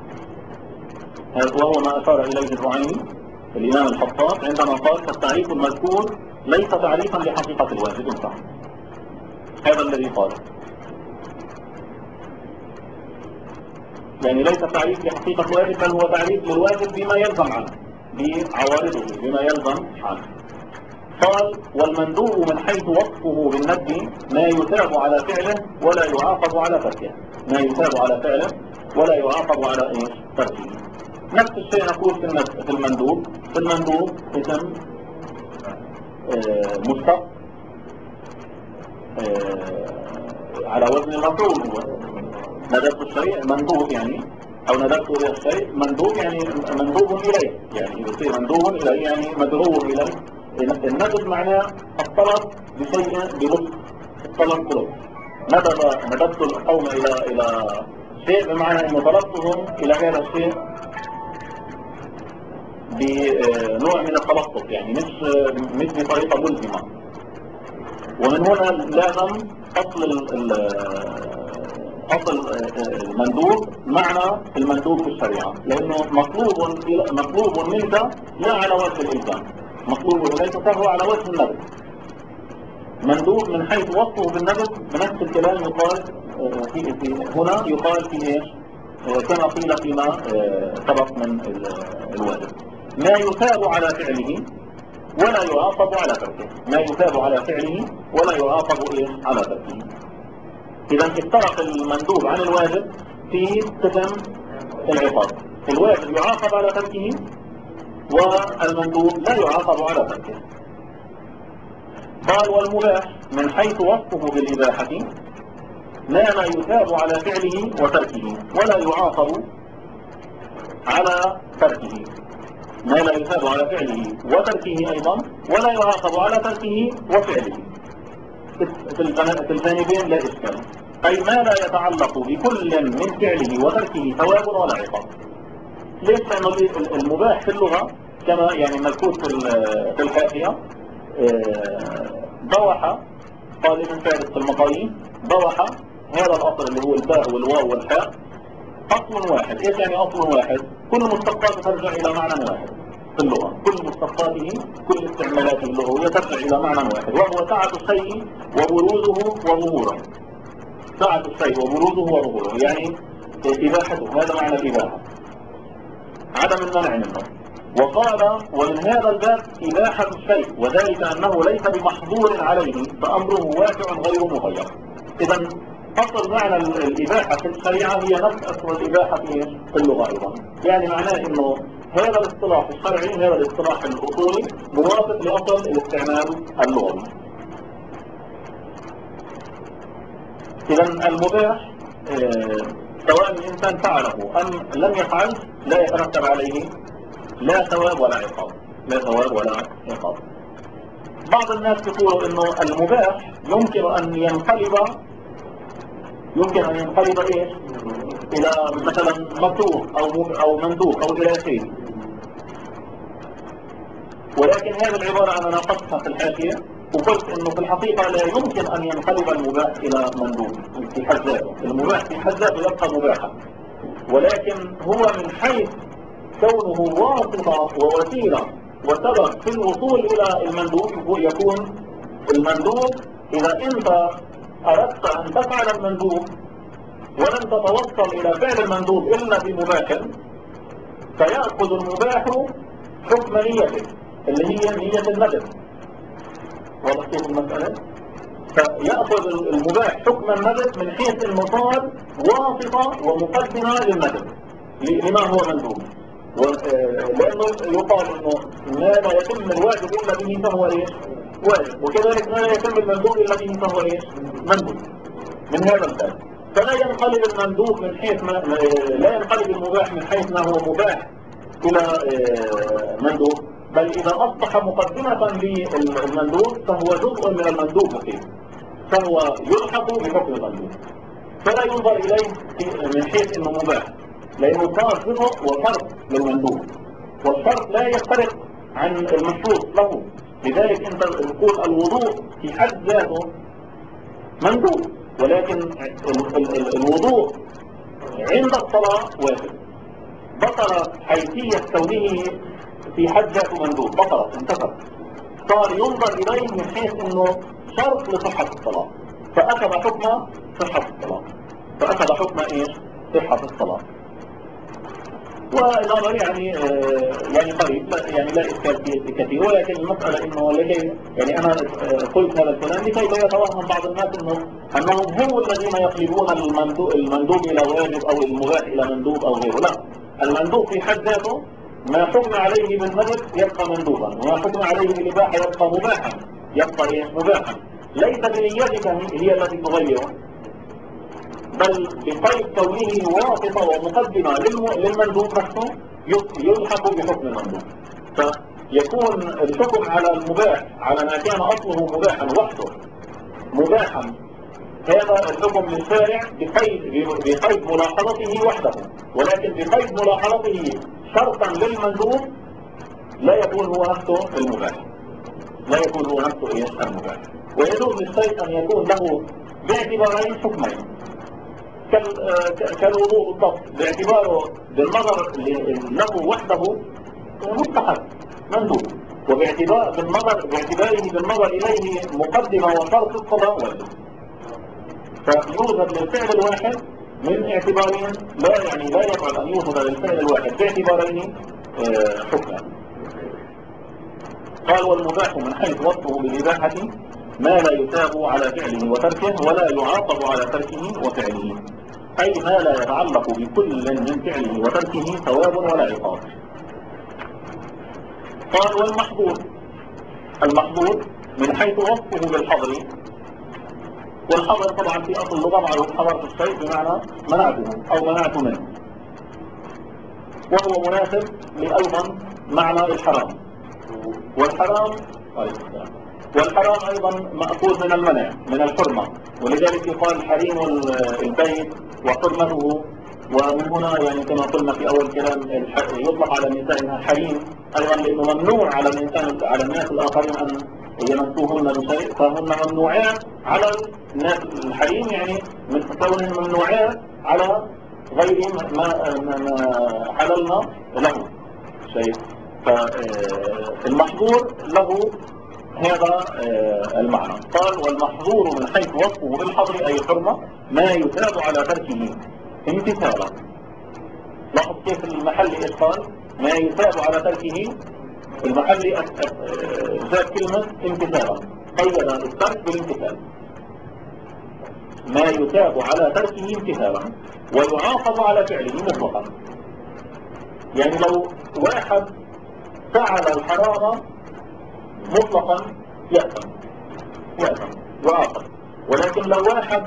وهو ما أشار إليه الرعيني الإمام الحطاب عندما قال فالتعريف المذكور ليس تعريفا لحقيقة الواجب. انتهى. هذا الذي قال، يعني ليس تعريف لحقيقة الواجب، بل هو تعريف للواجب بما يلزم عنه، بعوارضه، بما يلزم عنه. قال والمندوب من حيث وصفه بالندب ما يثاب على فعله ولا يعاقب على تركه. ما يثاب على فعله ولا يعاقب على ايش؟ تركه. نفس الشيء نقول في المندوب. في المندوب اسم مشتق على وزن المفعول. هو ندبت الشيء مندوب يعني، او ندبت الى الشيء مندوب يعني مندوب اليه، يعني يصير مندوب اليه يعني مدعو اليه. الندب معناه الطلب بشيء بلطف، الطلب بلطف. ندبت القوم الى شيء بمعنى انه طلبتهم الى هذا الشيء بنوع من التلطف، يعني مش بطريقه ملزمه. ومن هنا لازم أصل المندوب معنى المندوب في الشريعة، لأنه مطلوب منك لا على وجه الإلزام، مطلوب إليك فهو على وجه الندب. مندوب من حيث وصفه بالندب بنفس الكلام يقال هنا يقال في إيش؟ كما قيل فيما سبق من الواجب. ما يثاب على فعله ولا يعاقب على تركه. ما يثاب على فعله ولا يعاقب إيش؟ على تركه. إذا افترق المندوب عن الواجب في قسم العقاب. الواجب يعاقب على تركه والمندوب لا يعاقب على تركه. قال والمباح من حيث وصفه بالإباحة ما لا يثاب على فعله وتركه ولا يعاقب على تركه. ما لا يثاب على فعله وتركه أيضا ولا يعاقب على تركه وفعله. في الجانبين لا إشكال. أي ما لا يتعلق بكل من فعله وتركه ثواب ولا عقاب. ليش؟ لأنه المباح في اللغة كما يعني مذكور في الحاشية ضوح، قال ابن فارس في المقاييس ضوح هذا الأصل اللي هو الباء والواو والحاء أصل واحد. إيش يعني أصل واحد؟ كل مشتقاته ترجع إلى معنى واحد في اللغة، كل مشتقاته كل استعمالاته اللغوية ترجع إلى معنى واحد، وهو سعة الشيء وبروزه وظهوره. سعة الشيء وبروزه وظهوره يعني إباحته، هذا معنى الإباحة، عدم المنع منه. وقال ومن هذا الباب إباحة الشيء وذلك أنه ليس بمحظور عليه فأمره واسع غير مغير. إذا أصل معنى الإباحة في الشريعة هي نفس أصل الإباحة في اللغة أيضا. يعني معناه أنه هذا الاصطلاح الشرعي، هذا الاصطلاح الأصولي موافق لأصل الاستعمال اللغوي. إذا المباح سواء الإنسان فعله أم لم يفعل لا يترتب عليه لا ثواب ولا عقاب، لا ثواب ولا عقاب. بعض الناس يقولوا إنه المباح يمكن أن ينقلب إيش؟ إلى مثلا مكروه أو مندوب أو إلى شيء. ولكن هذه العبارة أنا ناقشتها في الحاشية وقلت إنه في الحقيقة لا يمكن أن ينقلب المباح إلى مندوب في حد ذاته. المباح في حد ذاته يبقى مباحا، ولكن هو من حيث كونه واسطة ووسيلة وسبب في الوصول إلى المندوب يكون المندوب. إذا أنت أردت أن تفعل المندوب ولن تتوصل إلى فعل المندوب إلا بمباح فيأخذ المباح حكم نيته اللي هي نية الندب. واضح كيف المسألة؟ فيأخذ المباح حكم الندب من حيث انه صار واسطة ومقدمة للندب لما هو مندوب. لأنه يقال انه ما لا يتم الواجب إلا به فهو ايش؟ واجب، وكذلك ما لا يتم المندوب إلا به فهو ايش؟ مندوب. من هذا الباب فلا ينقلب المندوب من حيث لا ينقلب المباح من حيث ما هو مباح إلى مندوب، بل إذا أصبح مقدمة للمندوب فهو جزء من المندوب فيه، فهو يلحق بحكم المندوب، فلا ينظر إليه من حيث أنه مباح، لأنه صار جزء وشرط للمندوب، والشرط لا يختلف عن المشروط له. لذلك أنت تقول الوضوء في حد ذاته مندوب، ولكن الوضوء عند الصلاة واجب. بطلت حيثية كونه في حد ذاته مندوب، بطلت انتفت، صار ينظر إليه من حيث أنه شرط لصحة الصلاة. فأخذ حكم صحة الصلاة، فأخذ حكم إيش؟ صحة الصلاة. والأمر يعني قريب، يعني لا إشكال فيه كثير، ولكن المسألة إنه لكي يعني أنا قلت هذا الكلام لكي لا يتوهم بعض الناس أنهم هم الذين يقلبون المندوب إلى واجب أو المباح إلى مندوب أو غيره. لا، المندوب في حد ذاته ما حكم عليه بالندب يبقى مندوبا، وما حكم عليه بالإباحة يبقى مباحا، يبقى إيه؟ مباحا. ليس بنيتك هي التي تغيره، بل بقيد كونه واسطة ومقدمة للمندوب نفسه يلحق بحكم المندوب، فيكون الحكم على المباح على ما كان أصله مباحا وحده مباحا، هذا الحكم للشارع بقيد ملاحظته وحده، ولكن بقيد ملاحظته شرطا للمندوب لا يكون هو نفسه المباح، لا يكون هو نفسه إيه المباح. ويجوز للشيء أن يكون له باعتبارين حكمين كالوضوء بالضبط، باعتباره بالنظر له وحده مستحب مندوب، باعتباره بالنظر إليه مقدمة وشرط الصلاة واجب. فيوجد للفعل الواحد من اعتبارين، لا يبعد أن يوجد للفعل الواحد باعتبارين حكما. قال والمباح من حيث وصفه بالإباحة ما لا يثاب على فعله وتركه ولا يعاقب على تركه وفعله، أي ما لا يتعلق بكل من فعله وتركه ثواب ولا عقاب. قال المحظور من حيث وصفه بالحظر، والحظر طبعا في أصل اللغة معروف حظرت الشيء بمعنى منعته أو منعت منه، وهو مناسب لأيضا معنى الحرام، والحرام أيضا مأخوذ من المنع من الحرمة، ولذلك يقال حريم البيت وحرمته. ومن هنا يعني كما قلنا في أول كلام يطلق على النساء انها حريم أيضا لأنه ممنوع على الإنسان على الناس الآخرين أن يمسوهن بشيء، فهن ممنوعات على الناس. الحريم يعني من كونهن ممنوعات على غير ما حللنا له شيء. فالمحظور له هذا المعنى. قال والمحظور من حيث وصفه بالحظر أي حرمة ما يثاب على تركه امتثالا. لاحظ كيف المحل إيش قال؟ ما يثاب على تركه، المحل جاء كلمة امتثالا، قيد الترك بالامتثال. ما يثاب على تركه امتثالا ويعاقب على فعله مطلقا. يعني لو واحد فعل الحرام مطلقا يأثم يعاقب، ولكن لو واحد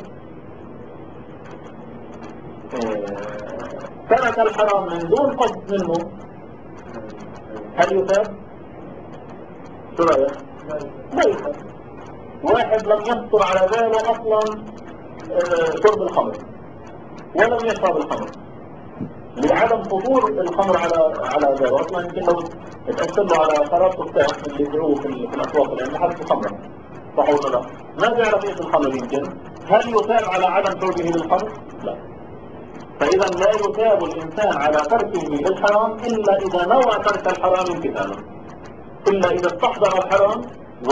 ترك الحرام من دون قصد منه هل يثاب؟ شو رأيك؟ لا يثاب. واحد لم يخطر على باله أصلا شرب الخمر ولم يشرب الخمر لعدم خطور الخمر على باله اصلا. يمكن لو تأثر له على قرار تفتاح اللي يبيعوه في الأسواق لأنه حدث الخمر، صح ولا لا؟ ما بيعرف ايش الخمر يمكن. هل يثاب على عدم شربه للخمر؟ لا. فإذا لا يثاب الإنسان على تركه للحرام إلا إذا نوى ترك الحرام امتثالا، إلا إذا استحضر الحرام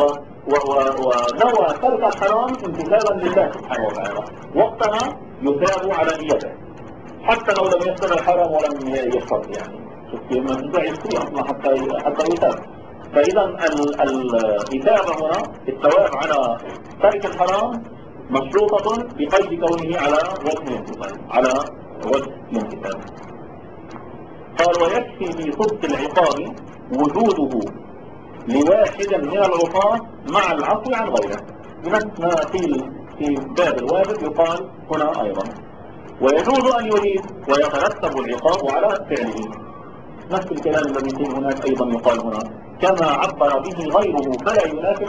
ونوى ترك الحرام امتثالا لله سبحانه وتعالى، وقتها يثاب على نيته حتى لو لم يشتري الحرام ولم يشرب. يعني شوف كيف ما تدعي يشتري أصلا حتى يثاب. فإذا الإثابة هنا الثواب على ترك الحرام مشروطة بقيد كونه على وجه الامتثال. قال ويكفي في صدق العقاب وجوده لواحد من العصاة مع العفو عن غيره، بنفس ما قيل في باب الواجب يقال هنا أيضا. ويجوز أن يريد ويترتب العقاب على فعله، نفس الكلام الذي فيه هناك أيضا يقال هنا كما عبر به غيره فلا ينافي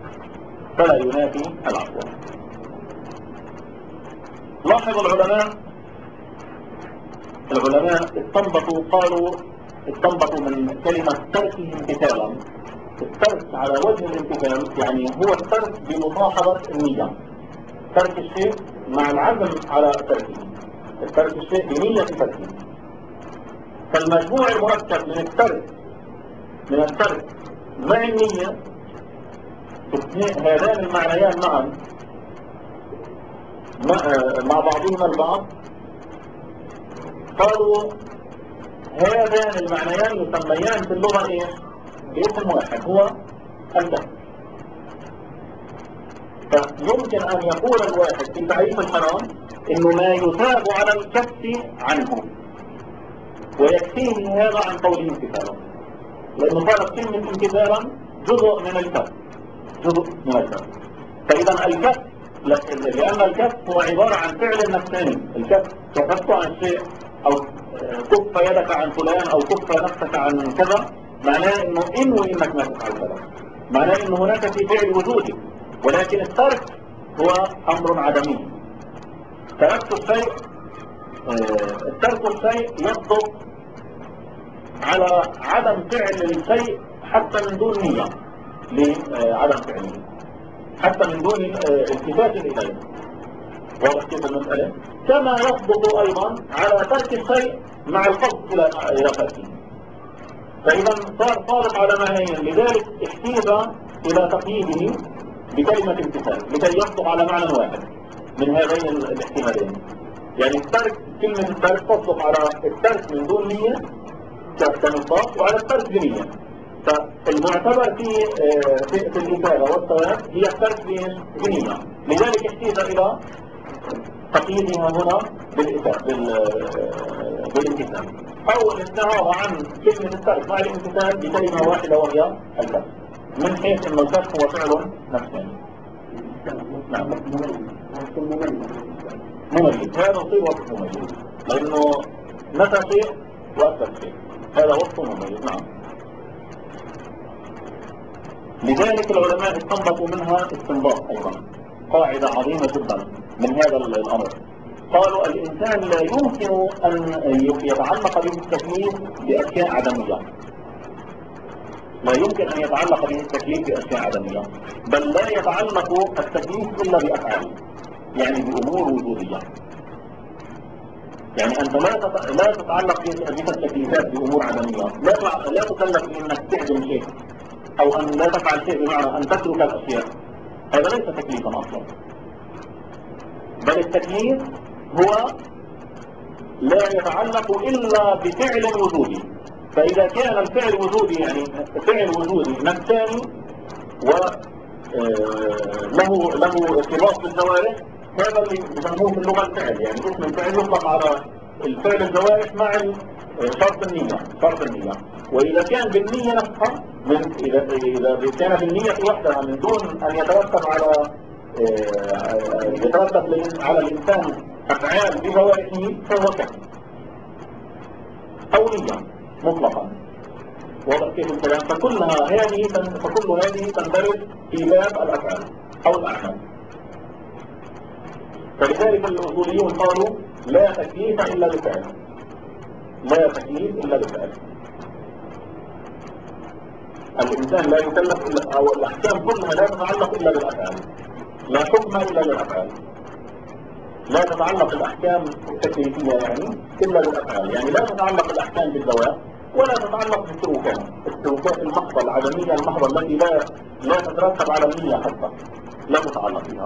العفو. لاحظ العلماء استنبطوا من كلمة تركه امتثالا. الترك على وجه الامتثال يعني هو الترك بمصاحبة النية، ترك الشيء مع العزم على تركه، ترك الشيء بنية تركه. فالمجموع المركب من الترك مع النية، هذان المعنيان معا مع بعضهما البعض، قالوا هذان المعنيان يسميان في اللغة ايه؟ باسم واحد هو الكف. فيمكن ان يقول الواحد في تعريف الحرام انه ما يثاب على الكف عنه، ويكفيه هذا عن قوله امتثالا، لانه قالت كلمة امتثالا جزء من الكف، جزء من الكف. فاذا الكف لان الكف هو عبارة عن فعل نفساني، الكف كففت عن شيء او كف يدك عن فلان او كف نفسك عن كذا، معناه انه انوي انك ما تفعل كذا، معناه انه هناك في فعل وجودي. ولكن الترك هو امر عدمي. تركت الشيء، الترك الشيء يصدق على عدم فعل الشيء حتى من دون نية لعدم فعله، حتى من دون التفات اليه. واضح كيف المسألة؟ كما يصدق ايضا على ترك الشيء مع القصد الى تركه. فاذا صار صادق على معنيين، لذلك احتيج الى تقييده بكلمة امتثال لكي يصدق على معنى واحد من هذين الاحتمالين. يعني الترك، كلمة الترك تصدق على الترك من دون نية كمصداق، وعلى الترك بنية. فالمعتبر في الإثابة والثواب هي الترك بنية، لذلك احتيج إلى تقييدها هنا بالامتثال، أو الاستعاضة عن كلمة الترك مع الامتثال بكلمة واحدة وهي الكف، من حيث أن الكف هو فعل نفساني. نعم، مميز. هذا صيغة وصف مميز، لأنه نفى شيء وأثبت شيء، هذا وصف مميز. نعم. لذلك العلماء استنبطوا منها استنباط أيضا، قاعدة عظيمة جدا من هذا الأمر. قالوا الإنسان لا يمكن أن يتعلق به التكليف بأشياء عدمية، لا يمكن أن يتعلق به التكليف بأشياء عدمية، بل لا يتعلق التكليف إلا بأفعال، يعني بأمور وجودية. يعني أنت لا تتعلق بك التكليفات بأمور عدمية، لا تكلف بأنك تعدم شيء، أو أن لا تفعل شيء بمعنى أن تترك الأشياء، هذا ليس تكليفا أصلا. بل التكليف هو لا يتعلق إلا بفعل وجودي. فإذا كان الفعل وجودي، يعني فعل وجودي نفساني وله ارتباط بالجوارح، هذا اللي بسموه في اللغة الفعل. يعني اسم الفعل يطلق على الفعل الجوارح مع شرط النية. وإذا كان بالنية نفسها، إذا كان بالنية وحدها من دون أن يترتب على الإنسان أفعال بجوارحه، فهو كفر أو نية مطلقا. واضح كيف الكلام؟ فكل هذه تندرج في باب الأفعال أو الأعمال. فلذلك الأصوليون قالوا لا تكليف إلا بفعل، لا تكليف إلا بفعل. الإنسان لا يكلف إلا، أو الأحكام كلها لا تتعلق إلا بالأفعال، لا حكم إلا بالأفعال. لا تتعلق الأحكام التكليفية يعني إلا بالأفعال، يعني لا تتعلق الأحكام بالذوات، ولا تتعلق بالسلوكات المحضة العدمية المحضة التي لا تترتب على النية حتى، لا تتعلق بها.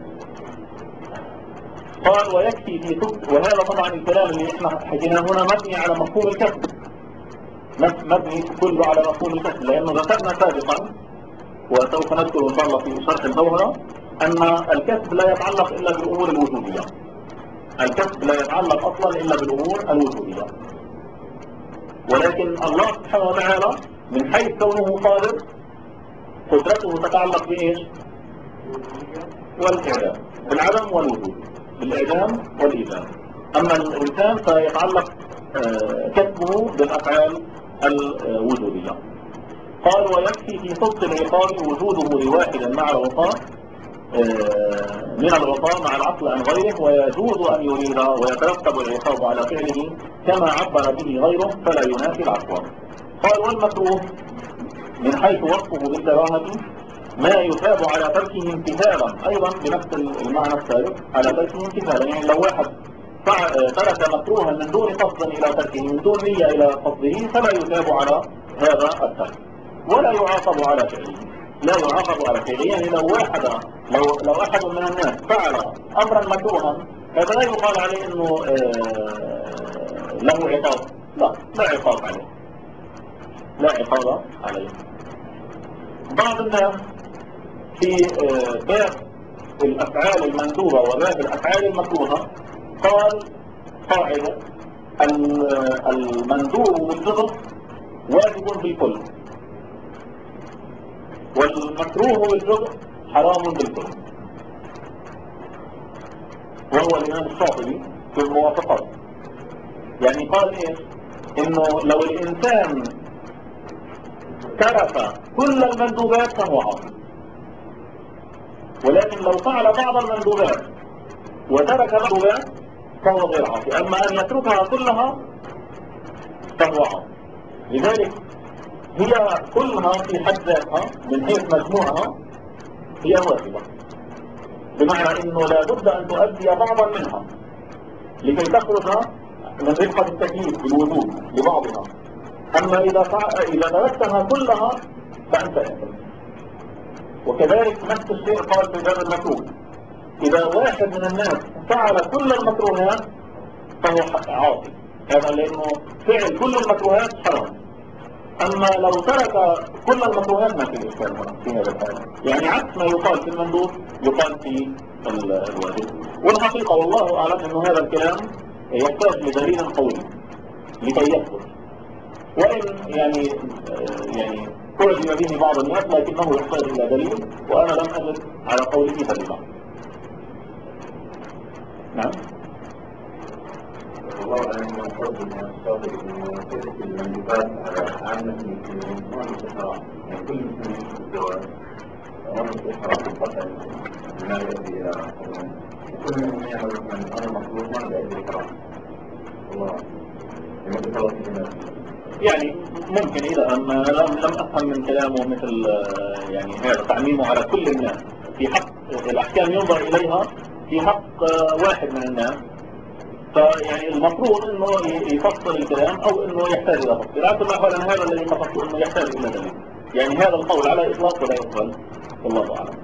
قال ويكفي في وهذا طبعا الكلام اللي احنا حكيناه هنا مبني على مفهوم الكسب، مبني كله على مفهوم الكسب، لأنه ذكرنا سابقا وسوف نذكر إن شاء الله في شرح الجوهرة أن الكسب لا يتعلق إلا بالأمور الوجودية. الكسب لا يتعلق أصلا إلا بالأمور الوجودية، ولكن الله سبحانه وتعالى من حيث كونه قادر، قدرته تتعلق بإيش؟ والإعدام، بالعدم والوجود، بالإعدام والإيجاد. أما الإنسان فيتعلق كسبه بالأفعال الوجودية. قال ويكفي في صدق العقاب وجوده لواحد مع العطاء من العطاء مع العقل عن غيره، ويجوز أن يريد ويترتب العقاب على فعله كما عبر به غيره فلا ينافي العفو. قال والمكروه من حيث وصفه بالكراهة ما يثاب على تركه امتثالا، أيضا بنفس المعنى السابق، على تركه امتثالا. يعني لو واحد ترك مكروها من دون قصد إلى تركه، من دون نية إلى قصده، فلا يثاب على هذا الترك ولا يعاقب على فعله، لا يعاقب على فعله. يعني لو واحد لو أحد من الناس فعل أمرا مكروها هذا لا يقال عليه أنه له عقاب، لا عقاب عليه، لا عقاب عليه. بعض الناس في باب الأفعال المندوبة وباب الأفعال المكروهة قال قاعدة المندوب بالجزء واجب بالكل والمكروه بالجزء حرام بالكل، وهو الإمام الشاطبي في الموافقات. يعني قال إيه؟ إنه لو الإنسان ترك كل المندوبات فهو عاصي، ولكن لو فعل بعض المندوبات وترك المندوبات فهو غير عاصي، أما أن يتركها كلها فهو عاصي. لذلك هي كلها في حد ذاتها من حيث مجموعها هي واجبة، بمعنى أنه لا بد أن تؤدي بعضا منها لكي تخرج من رفقة التكليف بالوجوب لبعضها. أما إذا تركتها كلها فأنت أثم. وكذلك نفس الشيء قال في باب المكروه، إذا واحد من الناس فعل كل المكروهات فهو عاصي، هذا لأنه فعل كل المكروهات حرام. أما لو ترك كل المكروهات ما في إشكال هنا في هذا الحال، يعني عكس ما يقال في المندوب يقال في الواجب. والحقيقة والله أعلم أنه هذا الكلام يحتاج لدليل قوي لكي يثبت، وإن يعني أعجب به بعض الناس لكنه يحتاج إلى دليل، وأنا لم أجد على قوله دليلا. نعم. الله أعلم من قول الشاطئ أنه تأتي المندوبات عامة المسلمين ما نستحرى، يعني كل المسلمين في الزواج ما نستحرى في القتل ما يؤدي إلى حرام، وكل من يعمل من أمر مخلوق ما يؤدي إلى حرام. الله يعني ممكن إذا أما لم أفهم من كلامه مثل يعني هذا تعميمه على كل الناس في حق الأحكام ينظر إليها في حق واحد من الناس، فيعني المفروض انه يفصل الكلام او انه يحتاج الى تفصيل. على كل حال هذا الذي قصدته انه يحتاج الى دليل، يعني هذا القول على اطلاق ولا يقبل، والله اعلم.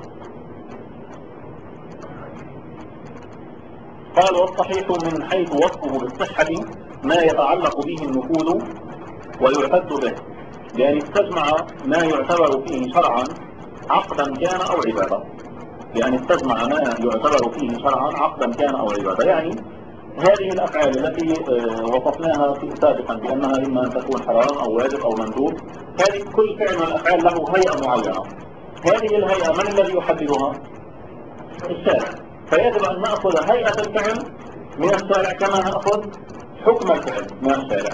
قال والصحيح من حيث وصفه بالصحة ما يتعلق به النفوذ ويعتد به، لأن استجمع ما يعتبر فيه شرعا عقدا كان أو عبادة، لأن استجمع ما يعتبر فيه شرعا عقدا كان أو عبادة. يعني هذه الأفعال التي وصفناها سابقا بأنها إما أن تكون حرام أو واجب أو مندوب، هذه كل فعل من الأفعال له هيئة معينة، هذه الهيئة من الذي يحددها؟ الشارع. فيجب أن نأخذ هيئة الفعل من الشارع كما نأخذ حكم الفعل من الشارع.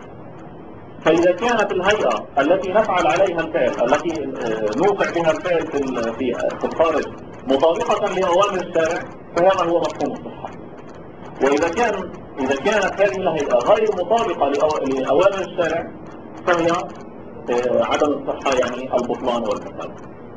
فإذا كانت الهيئة التي نفعل عليها الفعل التي نوقع بها الفعل في الخارج مطابقة لأوامر الشارع فهذا هو مفهوم الصحة. وإذا كانت هذه الهيئة غير مطابقة لأوامر الشارع فهي عدم الصحة، يعني البطلان والفساد.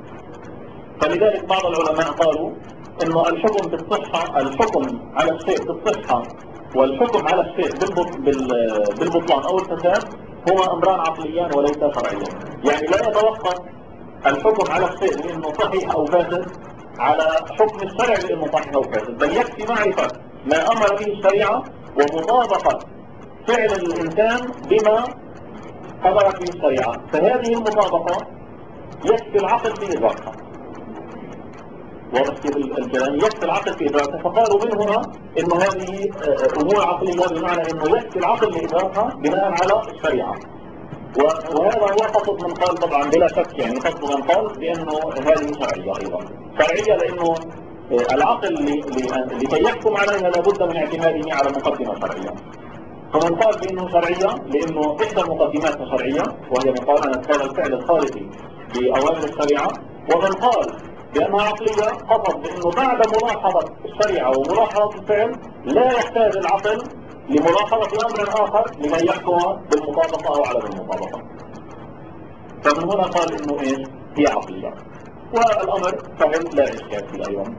فلذلك بعض العلماء قالوا إنه الحكم بالصحة، الحكم على الشيء بالصحة والحكم على الشيء بالبطلان أو الفساد هما أمران عقليان وليس شرعيان. يعني لا يتوقف الحكم على الشيء بأنه صحيح أو فاسد على حكم الشرع بأنه صحيح أو فاسد، بل يكفي معرفة ما أمر به الشريعة ومطابقة فعل الإنسان بما أمرت به الشريعة، فهذه المطابقة يكفي العقل في إدراكها. واضح كيف الكلام؟ يكفي العقل في إدراكها. فقالوا من هنا إنه هذه أمور عقلية، بمعنى إنه يكفي العقل لإدراكها بناء على الشريعة. وهذا هو قصد من قال طبعا بلا شك، يعني قصد من قال بأنه هذه شرعية أيضا شرعية، لأنه العقل لكي يحكم عليها لابد من اعتماده على مقدمة شرعية. فمن قال بأنه شرعية لأنه إحدى المقدمات شرعية وهي مقارنة هذا الفعل الخارجي بأوامر الشريعة، ومن قال بأنها عقلية قصد بأنه بعد ملاحظة الشريعة وملاحظة الفعل لا يحتاج العقل لملاحظة أمر آخر لمن يحكم بالمطابقة أو عدم المطابقة. فمن هنا قال إنه إيش؟ هي عقلية، والأمر سهل لا إشكال فيه أيضا.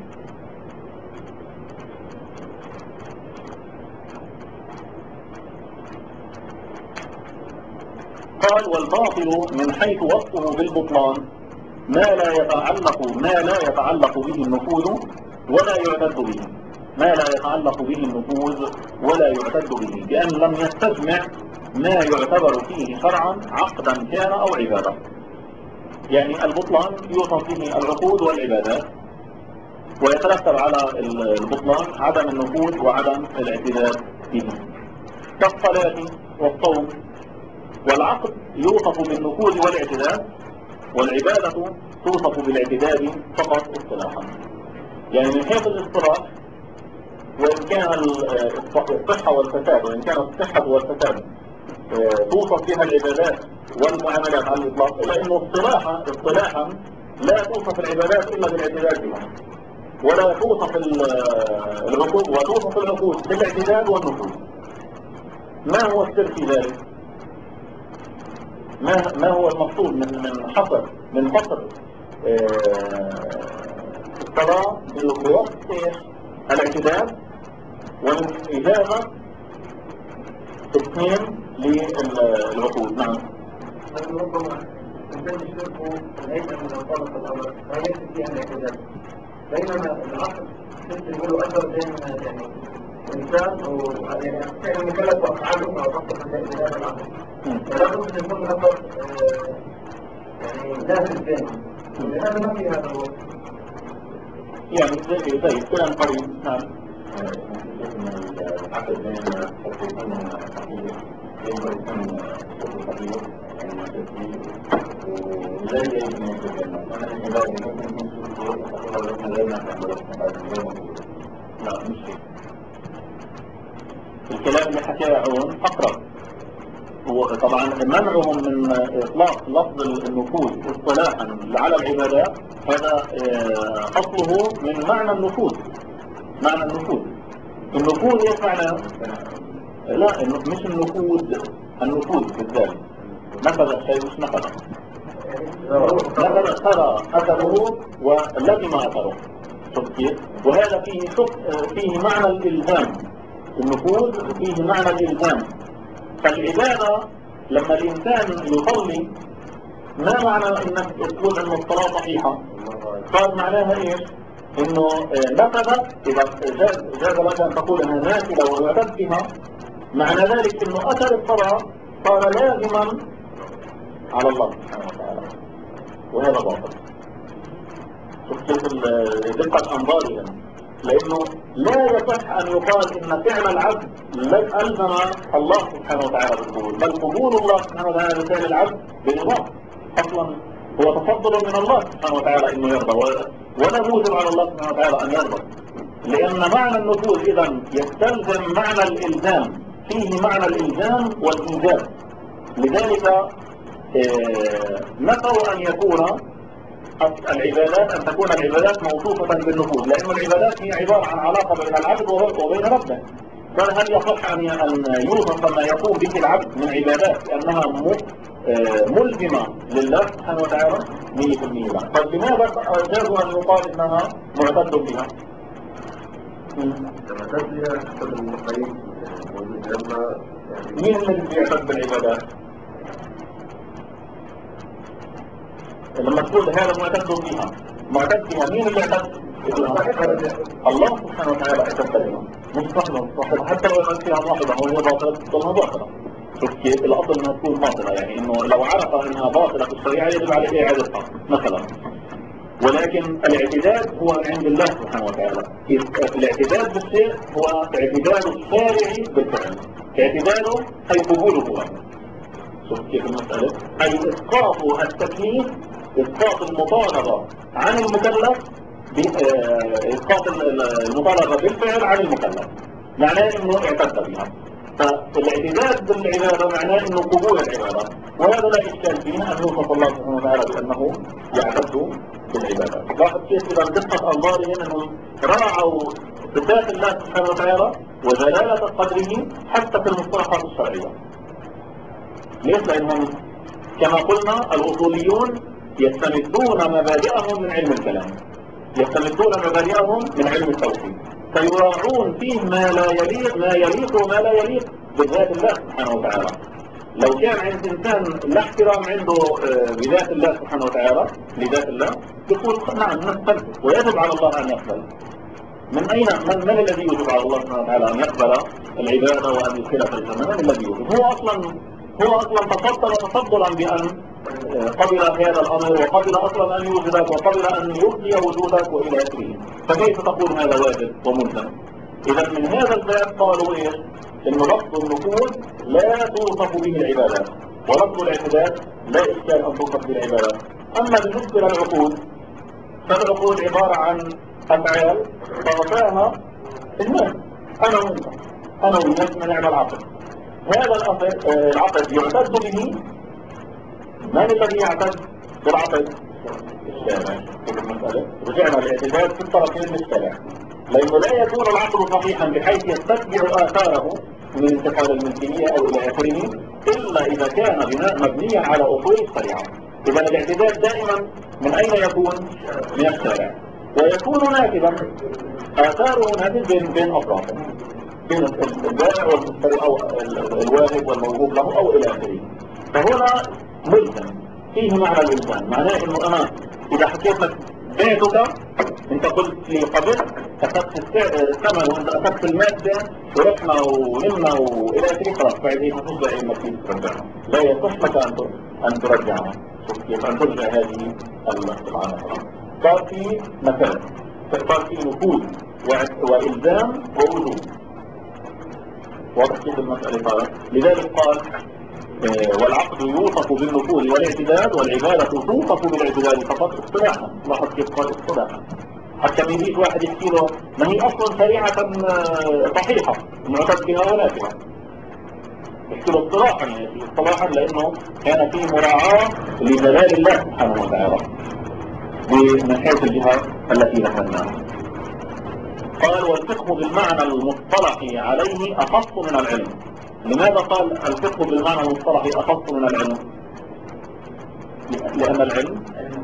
قال والباطل من حيث وصفه بالبطلان ما لا يتعلق به النفوذ ولا يعتد به، ما لا يتعلق به النفوذ ولا يعتد به، لأن لم يستجمع ما يعتبر فيه شرعا عقدا كان أو عبادة. يعني البطلان يوصف به العقود والعبادات، ويترتب على البطلان عدم النفوذ وعدم الاعتداد به، كالصلاة والصوم. والعقد يوصف بالنفوذ والاعتداد، والعبادة توصف بالاعتداد فقط اصطلاحا. يعني من حيث الاصطلاح، وإن كان الصحة والفساد، وإن كانت الصحة والفساد توصف بها العبادات والمعاملات على الإطلاق، إلا أنه اصطلاحا لا توصف العبادات إلا بالاعتداد بها، ولا توصف العقود، وتوصف العقود بالاعتداد والنفوذ. ما هو السر في ذلك؟ ما هو المقصود من فصل الصلاة بوقت الاعتداد، ومن إجابة تسميم للعقود؟ نعم. ربما إنسان يشركه الهيئة من الطلب الأمر ما يكفي فيها الاعتداد، بينما العقل يمكن له أثر بين يعني الإنسان وكان مكلف بأفعاله مع ضغط الاعتداد العقل، فلا بد أن يكون أثر يعني لازم بينه، لهذا ما في هذا الوقت. يعني زي كلام قريب. نعم. العقل بين الحقيقين والحقيقين يكون الحقيقين ولا يجب أن يكون الكلام اللي حكاه عون أقرب. وطبعا منعهم من إطلاق لفظ النفوذ اصطلاحا على العبادات هذا أصله من معنى النفوذ. معنى النفوذ ايش معناه؟ لا، مش النفوذ بالذات. نفذ الشيء مش نفذ ترى أثره ولزم أثره. شوف كيف؟ وهذا فيه معنى الإلزام. النفوذ فيه معنى الإلزام. فالعبادة لما الإنسان يصلي، ما معنى انك تقول ان الصلاة صحيحة؟ قال معناها ايش؟ انه نفذت، اذا جاز لك ان تقول انها نافلة ويعتد بها، معنى ذلك انه اثر الصلاة صار لازما على الله سبحانه وتعالى، وهذا باطل. شوف كيف دقة انظارهم، لانه لا يصح ان يقال ان فعل العبد ألزم الله سبحانه وتعالى بالقبول، بل قبول الله سبحانه وتعالى لفعل العبد بالرضا اصلا هو تفضل من الله سبحانه وتعالى انه يرضى، ولا موجب على الله سبحانه وتعالى ان يرضى، لان معنى النفوذ اذا يستلزم معنى الالزام، فيه معنى الالزام والايجاب. لذلك نفوا ان يكون العبادات، أن تكون العبادات موصوفة بالنفوذ، لأن العبادات هي عبارة عن علاقة بين العبد وبين ربه. فهل يصح أن يوصف ما يقوم به العبد من عبادات أنها ملزمة لله سبحانه وتعالى 100%؟ لا. طيب لماذا جازوا أن يقال إنها معتد بها؟ مين الذي يعتد بالعبادات؟ لما تقول هذا معتد بها مين اللي اعتد؟ الله سبحانه وتعالى اعتد بها، مش صاحبه، حتى لو كانت فيها باطلة وهي باطلة تظلها باطلة. شوف كيف؟ الأصل انها تكون باطلة، يعني انه لو عرف انها باطلة في الشريعة يجب عليه اعادتها مثلا. ولكن الاعتداد هو من عند الله سبحانه وتعالى. الاعتداد بالشيء هو اعتداد الشارع بالفعل، اعتداده اي قبوله هو. شوف كيف المسألة؟ أي إسقاط التكليف، إسقاط المطالبة عن المكلف، إسقاط المطالبة بالفعل عن المكلف، معناه إنه اعتد بها. فالاعتداد بالعبادة معناه إنه قبول العبادة، وهذا لا إشكال فيه أن يوصف الله سبحانه وتعالى بأنه يعتد بالعبادة. لاحظ كيف إذا دقة أنظارهم أنهم راعوا صفات الله سبحانه وتعالى وجلالة قدره حتى في المصطلحات الشرعية. ليش؟ لأنهم كما قلنا الأصوليون يستمدون مبادئهم من علم الكلام، يستمدون مبادئهم من علم التوحيد، فيراعون فيه ما يليق وما لا يليق بذات الله سبحانه وتعالى. لو كان عند إنسان لا احترام عنده لذات الله سبحانه وتعالى لذات الله يقول نعم نقبل ويجب على الله أن يقبل. من أين من الذي يجب على الله سبحانه وتعالى أن يقبل العبادة وأن يدخلها في الجنة؟ من الذي يجب؟ هو أصلا تفضل تفضلا بأن قبل هذا الأمر وقبل أصلا أن يوجدك وقبل أن يبقي وجودك وإلى آخره. فكيف تقول هذا واجب وملزم؟ إذا من هذا الباب قالوا إيش؟ إن لفظ النفوذ لا توصف به العبادات، ولفظ الاعتداد لا إشكال أن توصف به العبادات. أما بالنسبة للعقود فالعقود عبارة عن أفعال ضغطاها الناس، أنا وأنت، أنا والناس نعمل عقد. هذا العقد يعتد به. من الذي يعتد بالعقد؟ الشارع. رجعنا الاعتداد في الطرفين للشارع، لأنه لا يكون العقد صحيحا بحيث يستتبع آثاره من انتقال الملكية أو إلى آخره إلا إذا كان بناء مبنيا على أصول الشريعة. إذا الاعتداد دائما من أين يكون؟ من الشارع، ويكون ناتبا آثاره ناتج بين أطرافه، بين البائع والمشتري أو الواهب والموهوب له أو إلى آخره. فهنا ملزم فيه معنى الإلزام، معناه إنه أنا إذا حكيت لك بيتك أنت قلت لي قبل أخذت الثمن وأنت أخذت المادة ورحنا ونمنا وإلى آخره، خلاص بعد إيه هتصبح إيه المكين ترجعها، لا يصح لك أن ترجعها. كيف أن ترجع هذه القطعة مثلا؟ صار في مثال، صار في نفوذ وإلزام ووجوب. واضح كيف المسألة قال؟ لذلك قال والعقد يوصف بالنفوذ والاعتداد والعبادة توصف بالاعتداد فقط اصطلاحا. لاحظ كيف قال اصطلاحا، حتى ما يجيش واحد يحكي له ما هي اصلا شريعة صحيحة معتد بها ونافعة، يحكي له اصطلاحا يعني اصطلاحا لانه كان فيه مراعاة لجلال الله سبحانه وتعالى من حيث الجهات التي ذكرناها. قال والفقه بالمعنى المصطلح عليه أخص من العلم. لماذا قال الفقه بالمعنى المصطلح أخص من العلم؟ لأن العلم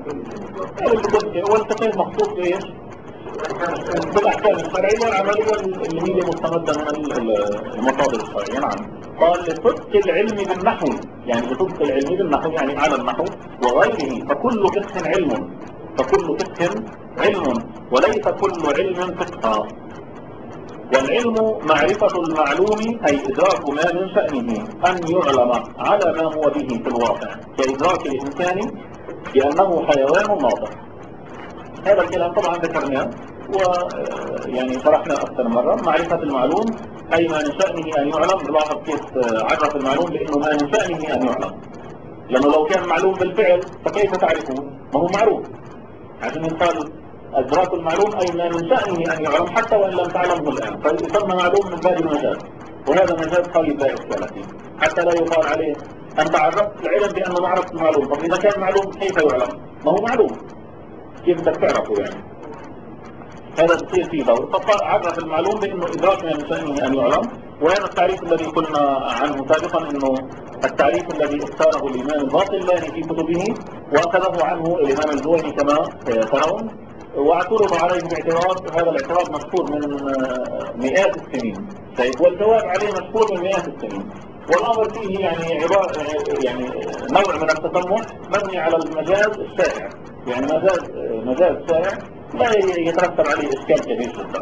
والفقه مخصوص بإيش؟ بالأحكام الشرعية العملية اللي هي مستمدة من المصادر الشرعية. نعم. قال لصدق العلم بالنحو، يعني لصدق العلم بالنحو يعني على النحو وغيره، فكل فقه علم، فكل فقه علم وليس كل علم فقها. والعلم معرفة المعلوم أي إدراك ما من شأنه أن يعلم على ما هو به في الواقع، كإدراك الإنسان بأنه حيوان ناطق. هذا الكلام طبعا ذكرناه ويعني شرحنا أكثر مرة. معرفة المعلوم أي ما من شأنه أن يعلم. لاحظ كيف عرف المعلوم بأنه ما من شأنه أن يعلم، لأنه لو كان معلوم بالفعل فكيف تعرفه؟ ما هو معروف. عشان يقال أدراك المعلوم أي ما من شأنه أن يعلم حتى وإن لم تعلمه الآن، فيسمى معلوم من باب المجاز، وهذا مجاز قليل لا إشكال فيه، حتى لا يقال عليه أنت عرفت العلم بأنه ما عرفت المعلوم. طب إذا كان معلوم كيف يعلم؟ ما هو معلوم، كيف بدك تعرفه يعني؟ هذا تصير فيه دور. فعرف المعلوم بأنه إدراك ما من شأنه أن يعلم. وهذا التعريف الذي قلنا عنه سابقا، أنه التعريف الذي اختاره الإمام الباقلاني في كتبه وأخذه عنه الإمام الجويني كما ترون، واعترض عليه باعتراض، هذا الاعتراض مشهور من مئات السنين، والجواب عليه مشهور من مئات السنين. والأمر فيه يعني نوع من التسمح مبني على المجاز الشائع، يعني مجاز شائع لا يترتب عليه إشكال كبير جدا.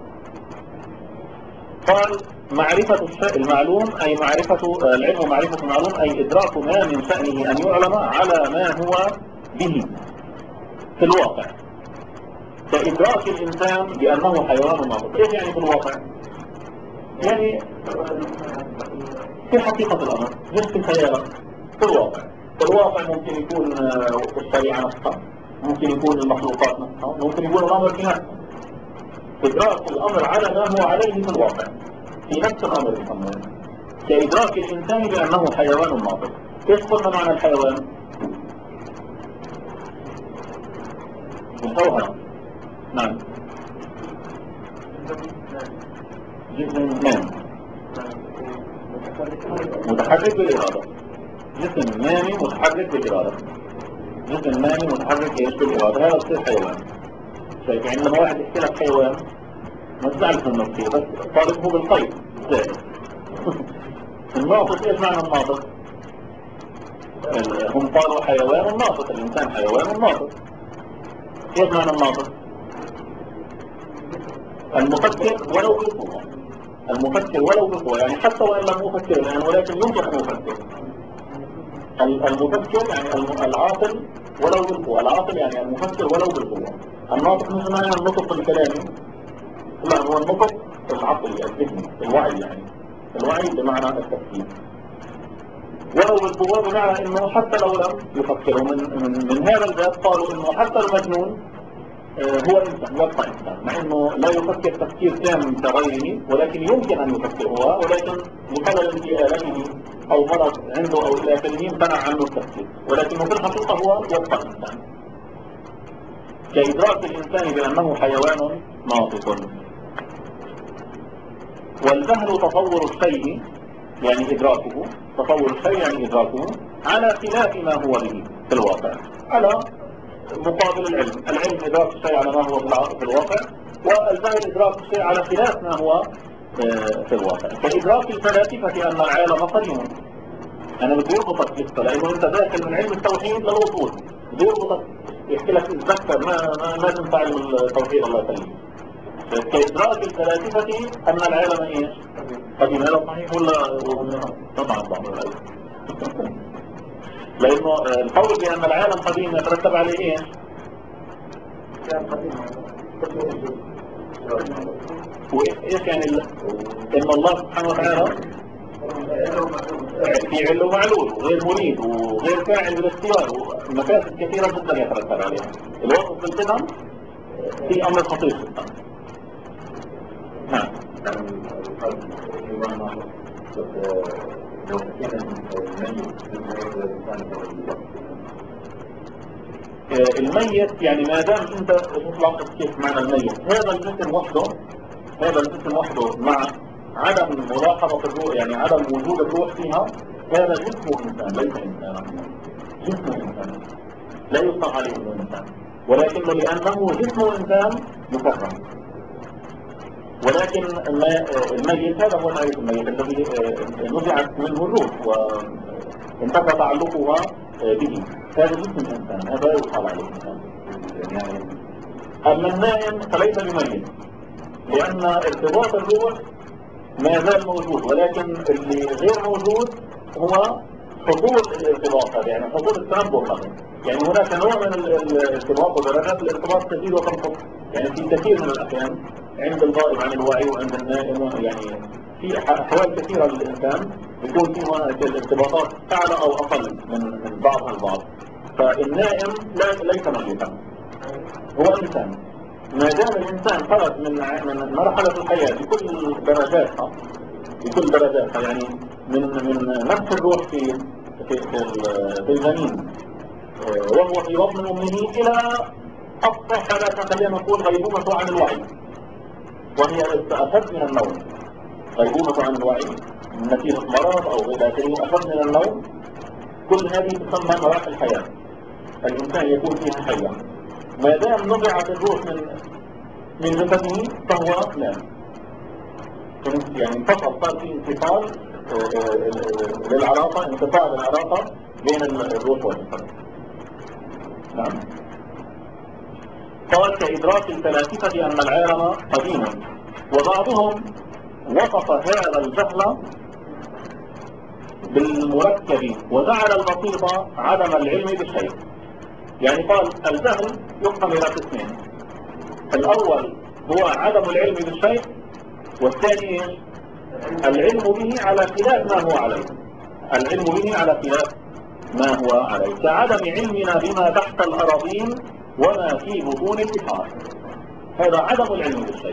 قال معرفة الشيء المعلوم أي معرفة العلم، معرفة المعلوم أي إدراك ما من شأنه أن يعلم على ما هو به في الواقع، كإدراك الإنسان بأنه حيوان ناطق. إيش يعني في الواقع؟ يعني في حقيقة الأمر، مش في خيالك، في الواقع. في الواقع ممكن يكون الشريعة نفسها، ممكن يكون المخلوقات نفسها، ممكن يكون الأمر في نفسه. إدراك الأمر على ما هو عليه في الواقع في نفس الأمر يسمونه، كإدراك الإنسان بأنه حيوان ناطق. إيش قلنا معنى الحيوان؟ الجوهرة. نعم. جسم نامي متحرك بالإرادة. جسم نامي متحرك بالإرادة. جسم نامي متحرك ايش بالإرادة، هذا يصير حيوان. شايف يعني لما واحد يحكي لك حيوان ما تزعلش منه كثير، بس طالبه بالقيد ازاي؟ الناطق ايش معنى الناطق؟ هم قالوا حيوان ناطق، الإنسان حيوان ناطق. كيف معنى الناطق؟ المفكر ولو بالقوة، المفكر ولو بالقوة، يعني حتى وإن لم يفكر الآن ولكن يمكن أن يفكر. المفكر يعني العاقل ولو بالقوة، العاقل يعني المفكر ولو بالقوة. الناطق مش معنى النطق الكلامي، لا، هو النطق العقلي الذهني، الوعي، يعني الوعي بمعنى التفكير. ولو بالقوة بمعنى انه حتى لو لم يفكروا. من هذا الباب قالوا انه حتى المجنون هو انسان، يبقى انسان، مع انه لا يفكر تفكير تام كغيره، ولكن يمكن ان يفكر هو، ولكن لخلل في آلته او مرض عنده او الى اخره يمتنع عنه التفكير، ولكنه في الحقيقة هو يبقى انسان. كإدراك الإنسان بأنه حيوان ناطق. والجهل تطور الشيء يعني إدراكه، تطور الشيء يعني إدراكه على خلاف ما هو به في الواقع، على مقابل العلم. العلم إدراك الشيء على ما هو في الواقع، والجهل إدراك الشيء على خلاف ما هو في الواقع. كإدراك الفلاسفة أن العالم قديم. أنا بدي يربطك لسه، لأنه أنت داخل من علم التوحيد للوصول، بدي يربطك يحكي لك اتذكر ما تنفع التوحيد. الله يسلمك. كإدراك الفلاسفة أن العالم إيش؟ قديم. هذا صحيح ولا؟ طبعا صحيح. لأنه القول بأن العالم قديم يترتب عليه إيش؟ وإيش يعني إن الله سبحانه وتعالى في علو معلول وغير مريد وغير فاعل بالاختيار، ومفاسد كثيرة جدا يترتب عليها. الوصف بالقدم في أمر خطير جدا. نعم. الميت يعني ما دام انت تطلق كيف معنى الميت، هذا الجسم وحده، هذا الجسم وحده مع عدم ملاحظة الروح، يعني عدم وجود الروح فيها، هذا جسم انسان ليس انسانا، جسم انسان لا يطلق عليه انه انسان، ولكنه لانه جسم انسان مكرم. ولكن الميت هذا هو تعريف الميت الذي نزعت منه الروح وانتقى تعلقها به، هذا جسم الإنسان، هذا يقال عليه إنسان. أما النائم فليس بميت، لأن ارتباط الروح ما زال موجود، ولكن اللي غير موجود هو حصول الارتباط هذا، يعني حصول التنبه له. يعني هناك نوع من الارتباط ودرجات الارتباط تزيد وتنقص، يعني في كثير من الأحيان عند الغائب عن الوعي وعند النائم، يعني في أحوال كثيرة للإنسان يكون فيها الارتباطات أعلى أو أقل من بعضها البعض. فالنائم ليس ميتا، هو إنسان. ما دام الإنسان خرج من مرحلة الحياة بكل درجاتها، يعني من نفس الروح في الجنين وهو في بطن أمه إلى أقصى حالاتها، خلينا نقول غيبوبة عن الوعي، وهي أشد من النوم. غيبوبة عن الوعي نتيجة مرض أو غير ذلك أشد من النوم. كل هذه تسمى مراحل الحياة، الإنسان يكون فيها حيا. ما دام نزعت الروح من جسده فهو نام، يعني انفصل، صار في انفصال للعلاقة، انقطاع العلاقة بين الروح والجسد. نعم. قال كإدراك الفلاسفة أن العالم قديم، وبعضهم وصف هذا الجهل بالمركب وجعل البسيط عدم العلم بالشيء. يعني قال الجهل يقسم إلى قسمين، الأول هو عدم العلم بالشيء، والثاني العلم به على خلاف ما هو عليه، العلم به على خلاف ما هو عليه، كعدم علمنا بما تحت الأراضين وما في بطون البحار. هذا عدم العلم بالشيء،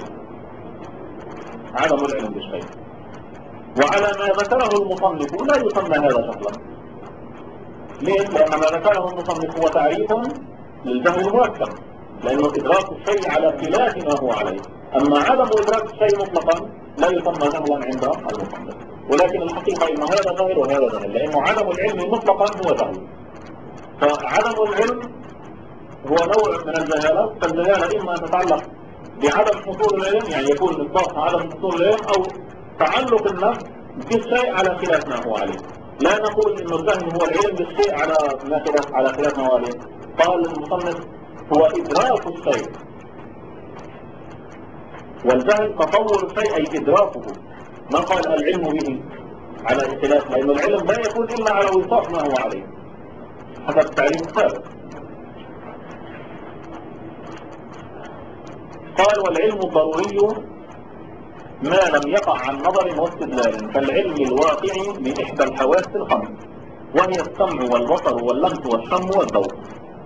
عدم العلم بالشيء. وعلى ما ذكره المصنف لا يسمى هذا جهلا. ليش؟ لأن ما ذكره المصنف هو تعريف للجهل المركب، لأنه إدراك الشيء على خلاف ما هو عليه. أما عدم إدراك الشيء مطلقا لا يسمى جهلا عند المصنف، ولكن الحقيقة إنه هذا جهل وهذا جهل، لأنه عدم العلم مطلقا هو جهل. فعدم العلم هو نوع من الجهالة، فالجهالة إما أن تتعلق بعدم حصول العلم، يعني يكون الإطلاق عدم حصول العلم، أو تعلق النفس بالشيء على خلاف ما هو عليه. لا نقول إن الفهم هو العلم بالشيء على خلاف مواله. قال المصنف هو إدراك الشيء، والجهل تصور الشيء أي إدراكه. ما قال العلم به على خلاف، لأن العلم لا يكون إلا على وفاق ما هو عليه حسب التعريف السابق. قال والعلم الضروري ما لم يقع عن نظر واستدلال كالعلم الواقع بإحدى الحواس الخمس، وهي السمع والبصر واللمس والشم والذوق.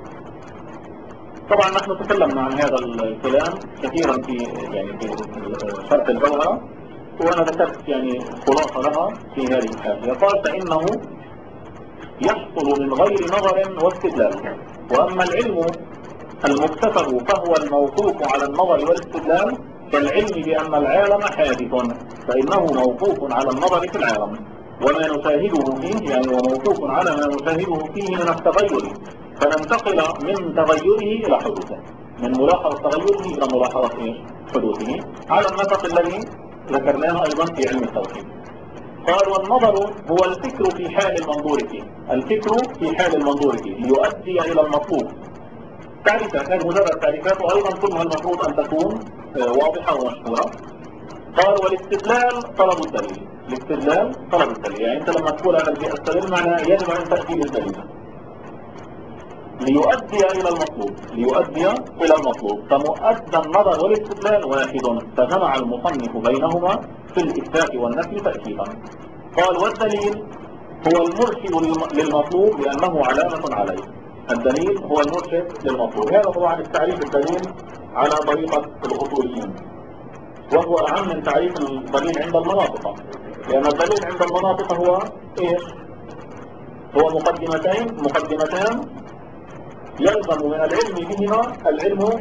طبعا نحن تكلمنا عن هذا الكلام كثيرا في شرح الجوهرة، وانا ذكرت خلاصة لها في هذه الحاشية. قال فإنه يحصل من غير نظر واستدلال، وأما العلم المكتسب فهو الموقوف على النظر والاستدلال كالعلم بأن العالم حادث، فإنه موقوف على النظر في العالم وما نشاهده فيه، وموقوف على ما نشاهده فيه من التغير، فننتقل من تغيره إلى حدوثه، من ملاحظة تغيره إلى ملاحظة حدوثه، على النسق الذي ذكرناه أيضا في علم التوحيد. قال والنظر هو الفكر في حال المنظور فيه، الفكر في حال المنظور فيه ليؤدي إلى المطلوب. تعريفات، هذه مجرد تعريفات وأيضا كلها المفروض أن تكون واضحة ومشهورة. قال والاستدلال طلب الدليل، الاستدلال طلب الدليل، أنت لما تقول أنا بدي أستدل معناه يجب أن تأتي بالدليل ليؤدي إلى المطلوب، ليؤدي إلى المطلوب، فمؤدى النظر والاستدلال واحد، فجمع المصنف بينهما في الإثبات والنفي تأكيدا. قال والدليل هو المرشد للمطلوب لأنه علامة عليه، الدليل هو المرشد للمطلوب. هذا طبعا التعريف الدليل على طريقة الأصوليين، وهو أهم من تعريف الدليل عند المناطق، لأن الدليل عند المناطق هو إيش؟ هو مقدمتان يلزم من العلم بهما العلم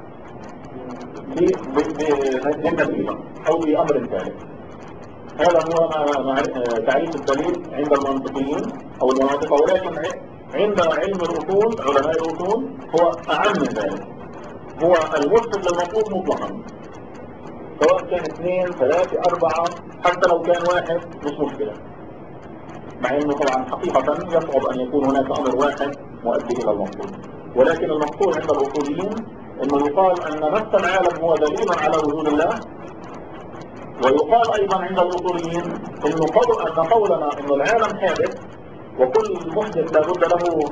بالنتيجة أو بأمر ثالث. هذا هو تعريف الدليل عند المنطقيين أو المناطق، ولكن عند علم الأصول علماء الأصول هو أعم من ذلك، هو المرشد للمطلوب مطلقا، سواء كان 2 3 4 حتى لو كان 1 مش مشكلة، مع انه طبعا حقيقة يصعب ان يكون هناك امر واحد مؤدي الى المطلوب، ولكن المقصود عند الاصوليين انه يقال ان نفس العالم هو دليل على وجود الله، ويقال ايضا عند الاصوليين ان قولنا ان العالم حادث وكل محدث لابد له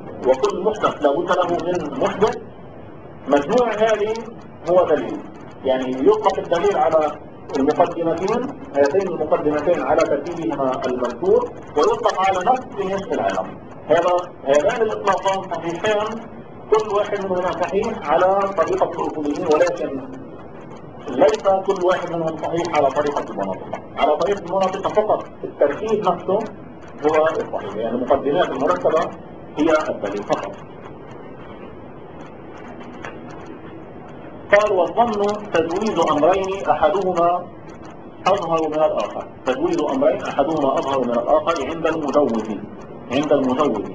من محدث، مجموع هذه هو دليل. يطلق الدليل على المقدمتين، هاتين المقدمتين على ترتيبهما المذكور، ويطلق على نفس العالم. هذان الاطلاقان صحيحان، كل واحد منهما صحيح على طريقة الأصوليين، ولكن ليس كل واحد منهم صحيح على طريقة المناطق. على طريقة المناطق فقط الترتيب نفسه هو الصحيح، المقدمات المرتبة هي الدليل فقط. قال والظن تجويز أمرين أحدهما أظهر من الآخر، تجويز أمرين أحدهما أظهر من الآخر عند المجوز،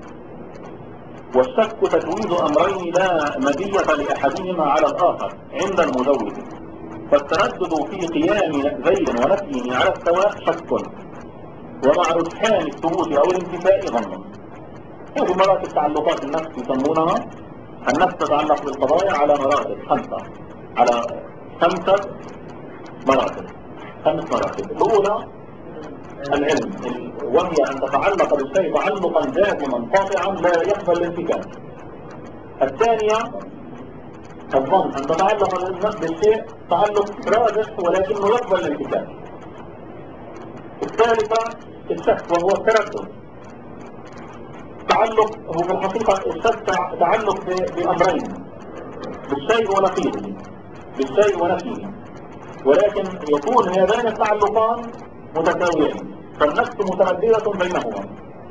والشك تجويز أمرين لا مزية لأحدهما على الآخر عند المجوز، فالتردد في قيام زيد ونفيه على السواء شك، ومع رجحان الثبوت أو الانتفاء ظن. هذه مراتب تعلقات النفس يسمونها، النفس تتعلق بالقضايا على مراتب 5، على 5 مراتب، 5 مراتب. الأولى العلم، وهي أن تتعلق بالشيء تعلقا جازما قاطعا لا يقبل الانفكاك. الثانية الظن، أن تتعلق بالشيء تعلق راجح ولكنه يقبل الانفكاك. الثالثة الشك وهو التردد، تعلق هو في الحقيقة الشك تعلق بأمرين، بالشيء ونفيه، ولكن يكون هذان التعلقان متساويين، فالنفس مترددة بينهما.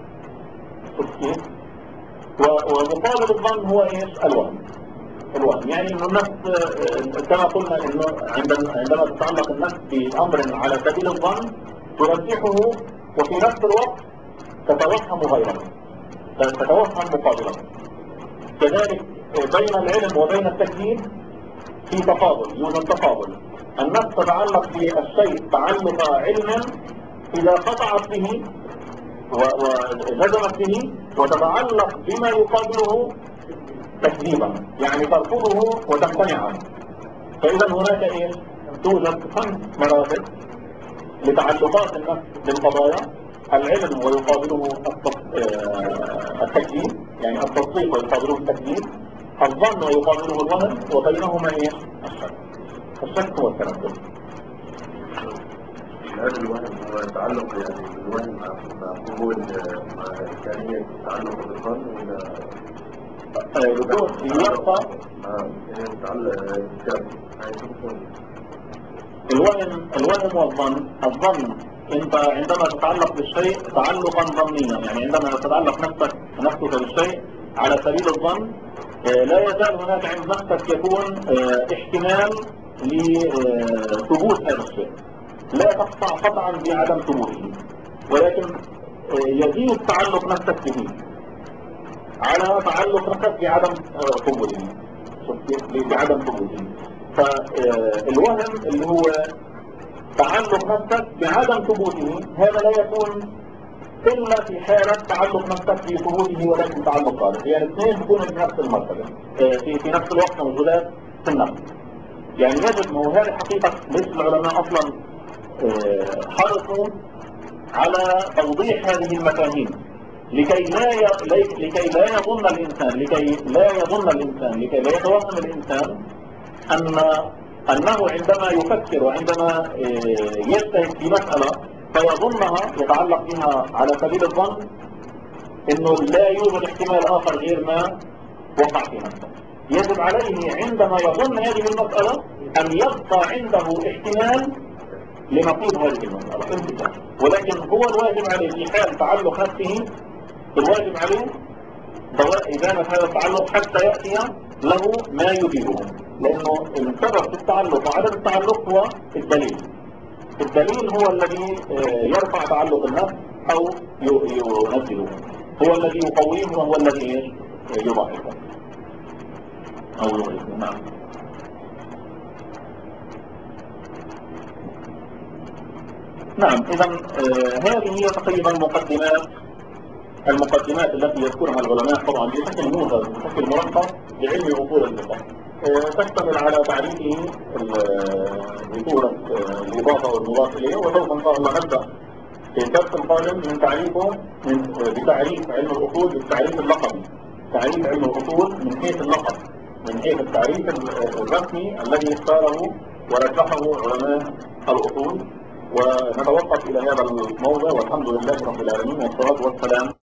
ومقابل الظن هو ايش؟ الوهم. انه النفس كما قلنا انه عندما تتعلق النفس بأمر على سبيل الظن ترجحه، وفي نفس الوقت تتوهم غيره، تتوهم مقابله. كذلك بين العلم وبين التكذيب في تفاضل، يوجد تفاضل. النفس تتعلق بالشيء تعلق علم إذا قطعت به وجزمت به وتتعلق بما يقابله تكذيبا، يعني ترفضه وتمتنع عنه. فإذا هناك إيه؟ توجد 5 مراتب لتعلقات النفس بالقضايا: العلم ويقابله التكذيب، يعني التصديق ويقابله التكذيب، الظن ويقابله الوهم، وبينهما ايه؟ الشك. الشك هو التردد. هذا الوهم هو تعلق يعني الوهم مع قبول مع إمكانية تعلق بالظن ولا يبقى الوهم والظن. الظن انت عندما تتعلق بالشيء تعلقا ظنيا، يعني عندما تتعلق نفسك بالشيء على سبيل الظن، لا يزال هناك عند نفسك يكون احتمال لثبوت هذا الشيء، لا تقطع قطعا بعدم ثبوته، ولكن يزيد تعلق نفسك به على تعلق نفسك بعدم ثبوته، بعدم ثبوته. فالوهم اللي هو تعلق نفسك بعدم ثبوته، هذا لا يكون إلا في حالة تعلق نفسك بثبوته ولكن تعلق صالح، يعني الاثنين يكونوا في نفس المرتبة، في نفس الوقت موجودات في النفس. يعني يجب، ما هو هذه حقيقة ليس العلماء أصلا حرصوا على توضيح هذه المفاهيم لكي لا يظن الإنسان، لكي لا يتوهم الإنسان أنه عندما يفكر وعندما يجتهد في مسألة فيظنها يتعلق بها على سبيل الظن انه لا يوجد احتمال اخر غير ما وقع في نفسه. يجب عليه عندما يظن هذه المسألة ان يبقى عنده احتمال لنقيض هذه المسألة انتباه، ولكن هو الواجب عليه في حال تعلق نفسه، الواجب عليه إدامة هذا التعلق حتى يأتي له ما يجيبه، لأنه السبب في التعلق وعدم التعلق هو الدليل. الدليل هو الذي يرفع تعلق النفس أو ينزله، هو الذي يقويه وهو الذي يضعفه أو يضعفه. نعم. نعم، إذا هذه هي تقريبا المقدمات التي يذكرها العلماء طبعا بشكل موجز بشكل مرفق لعلم أصول الفقه، تشتمل على تعريفه بصورة الإضافة والمضاف إليه، وسوف إن شاء الله نبدأ في الدرس القادم من تعريفه بتعريف علم الأصول بالتعريف اللقبي، تعريف علم الأصول من حيث اللقب، من حيث التعريف الرسمي الذي اختاره ورجحه علماء الأصول. ونتوقف إلى هذا الموضع، والحمد لله رب العالمين، والصلاة والسلام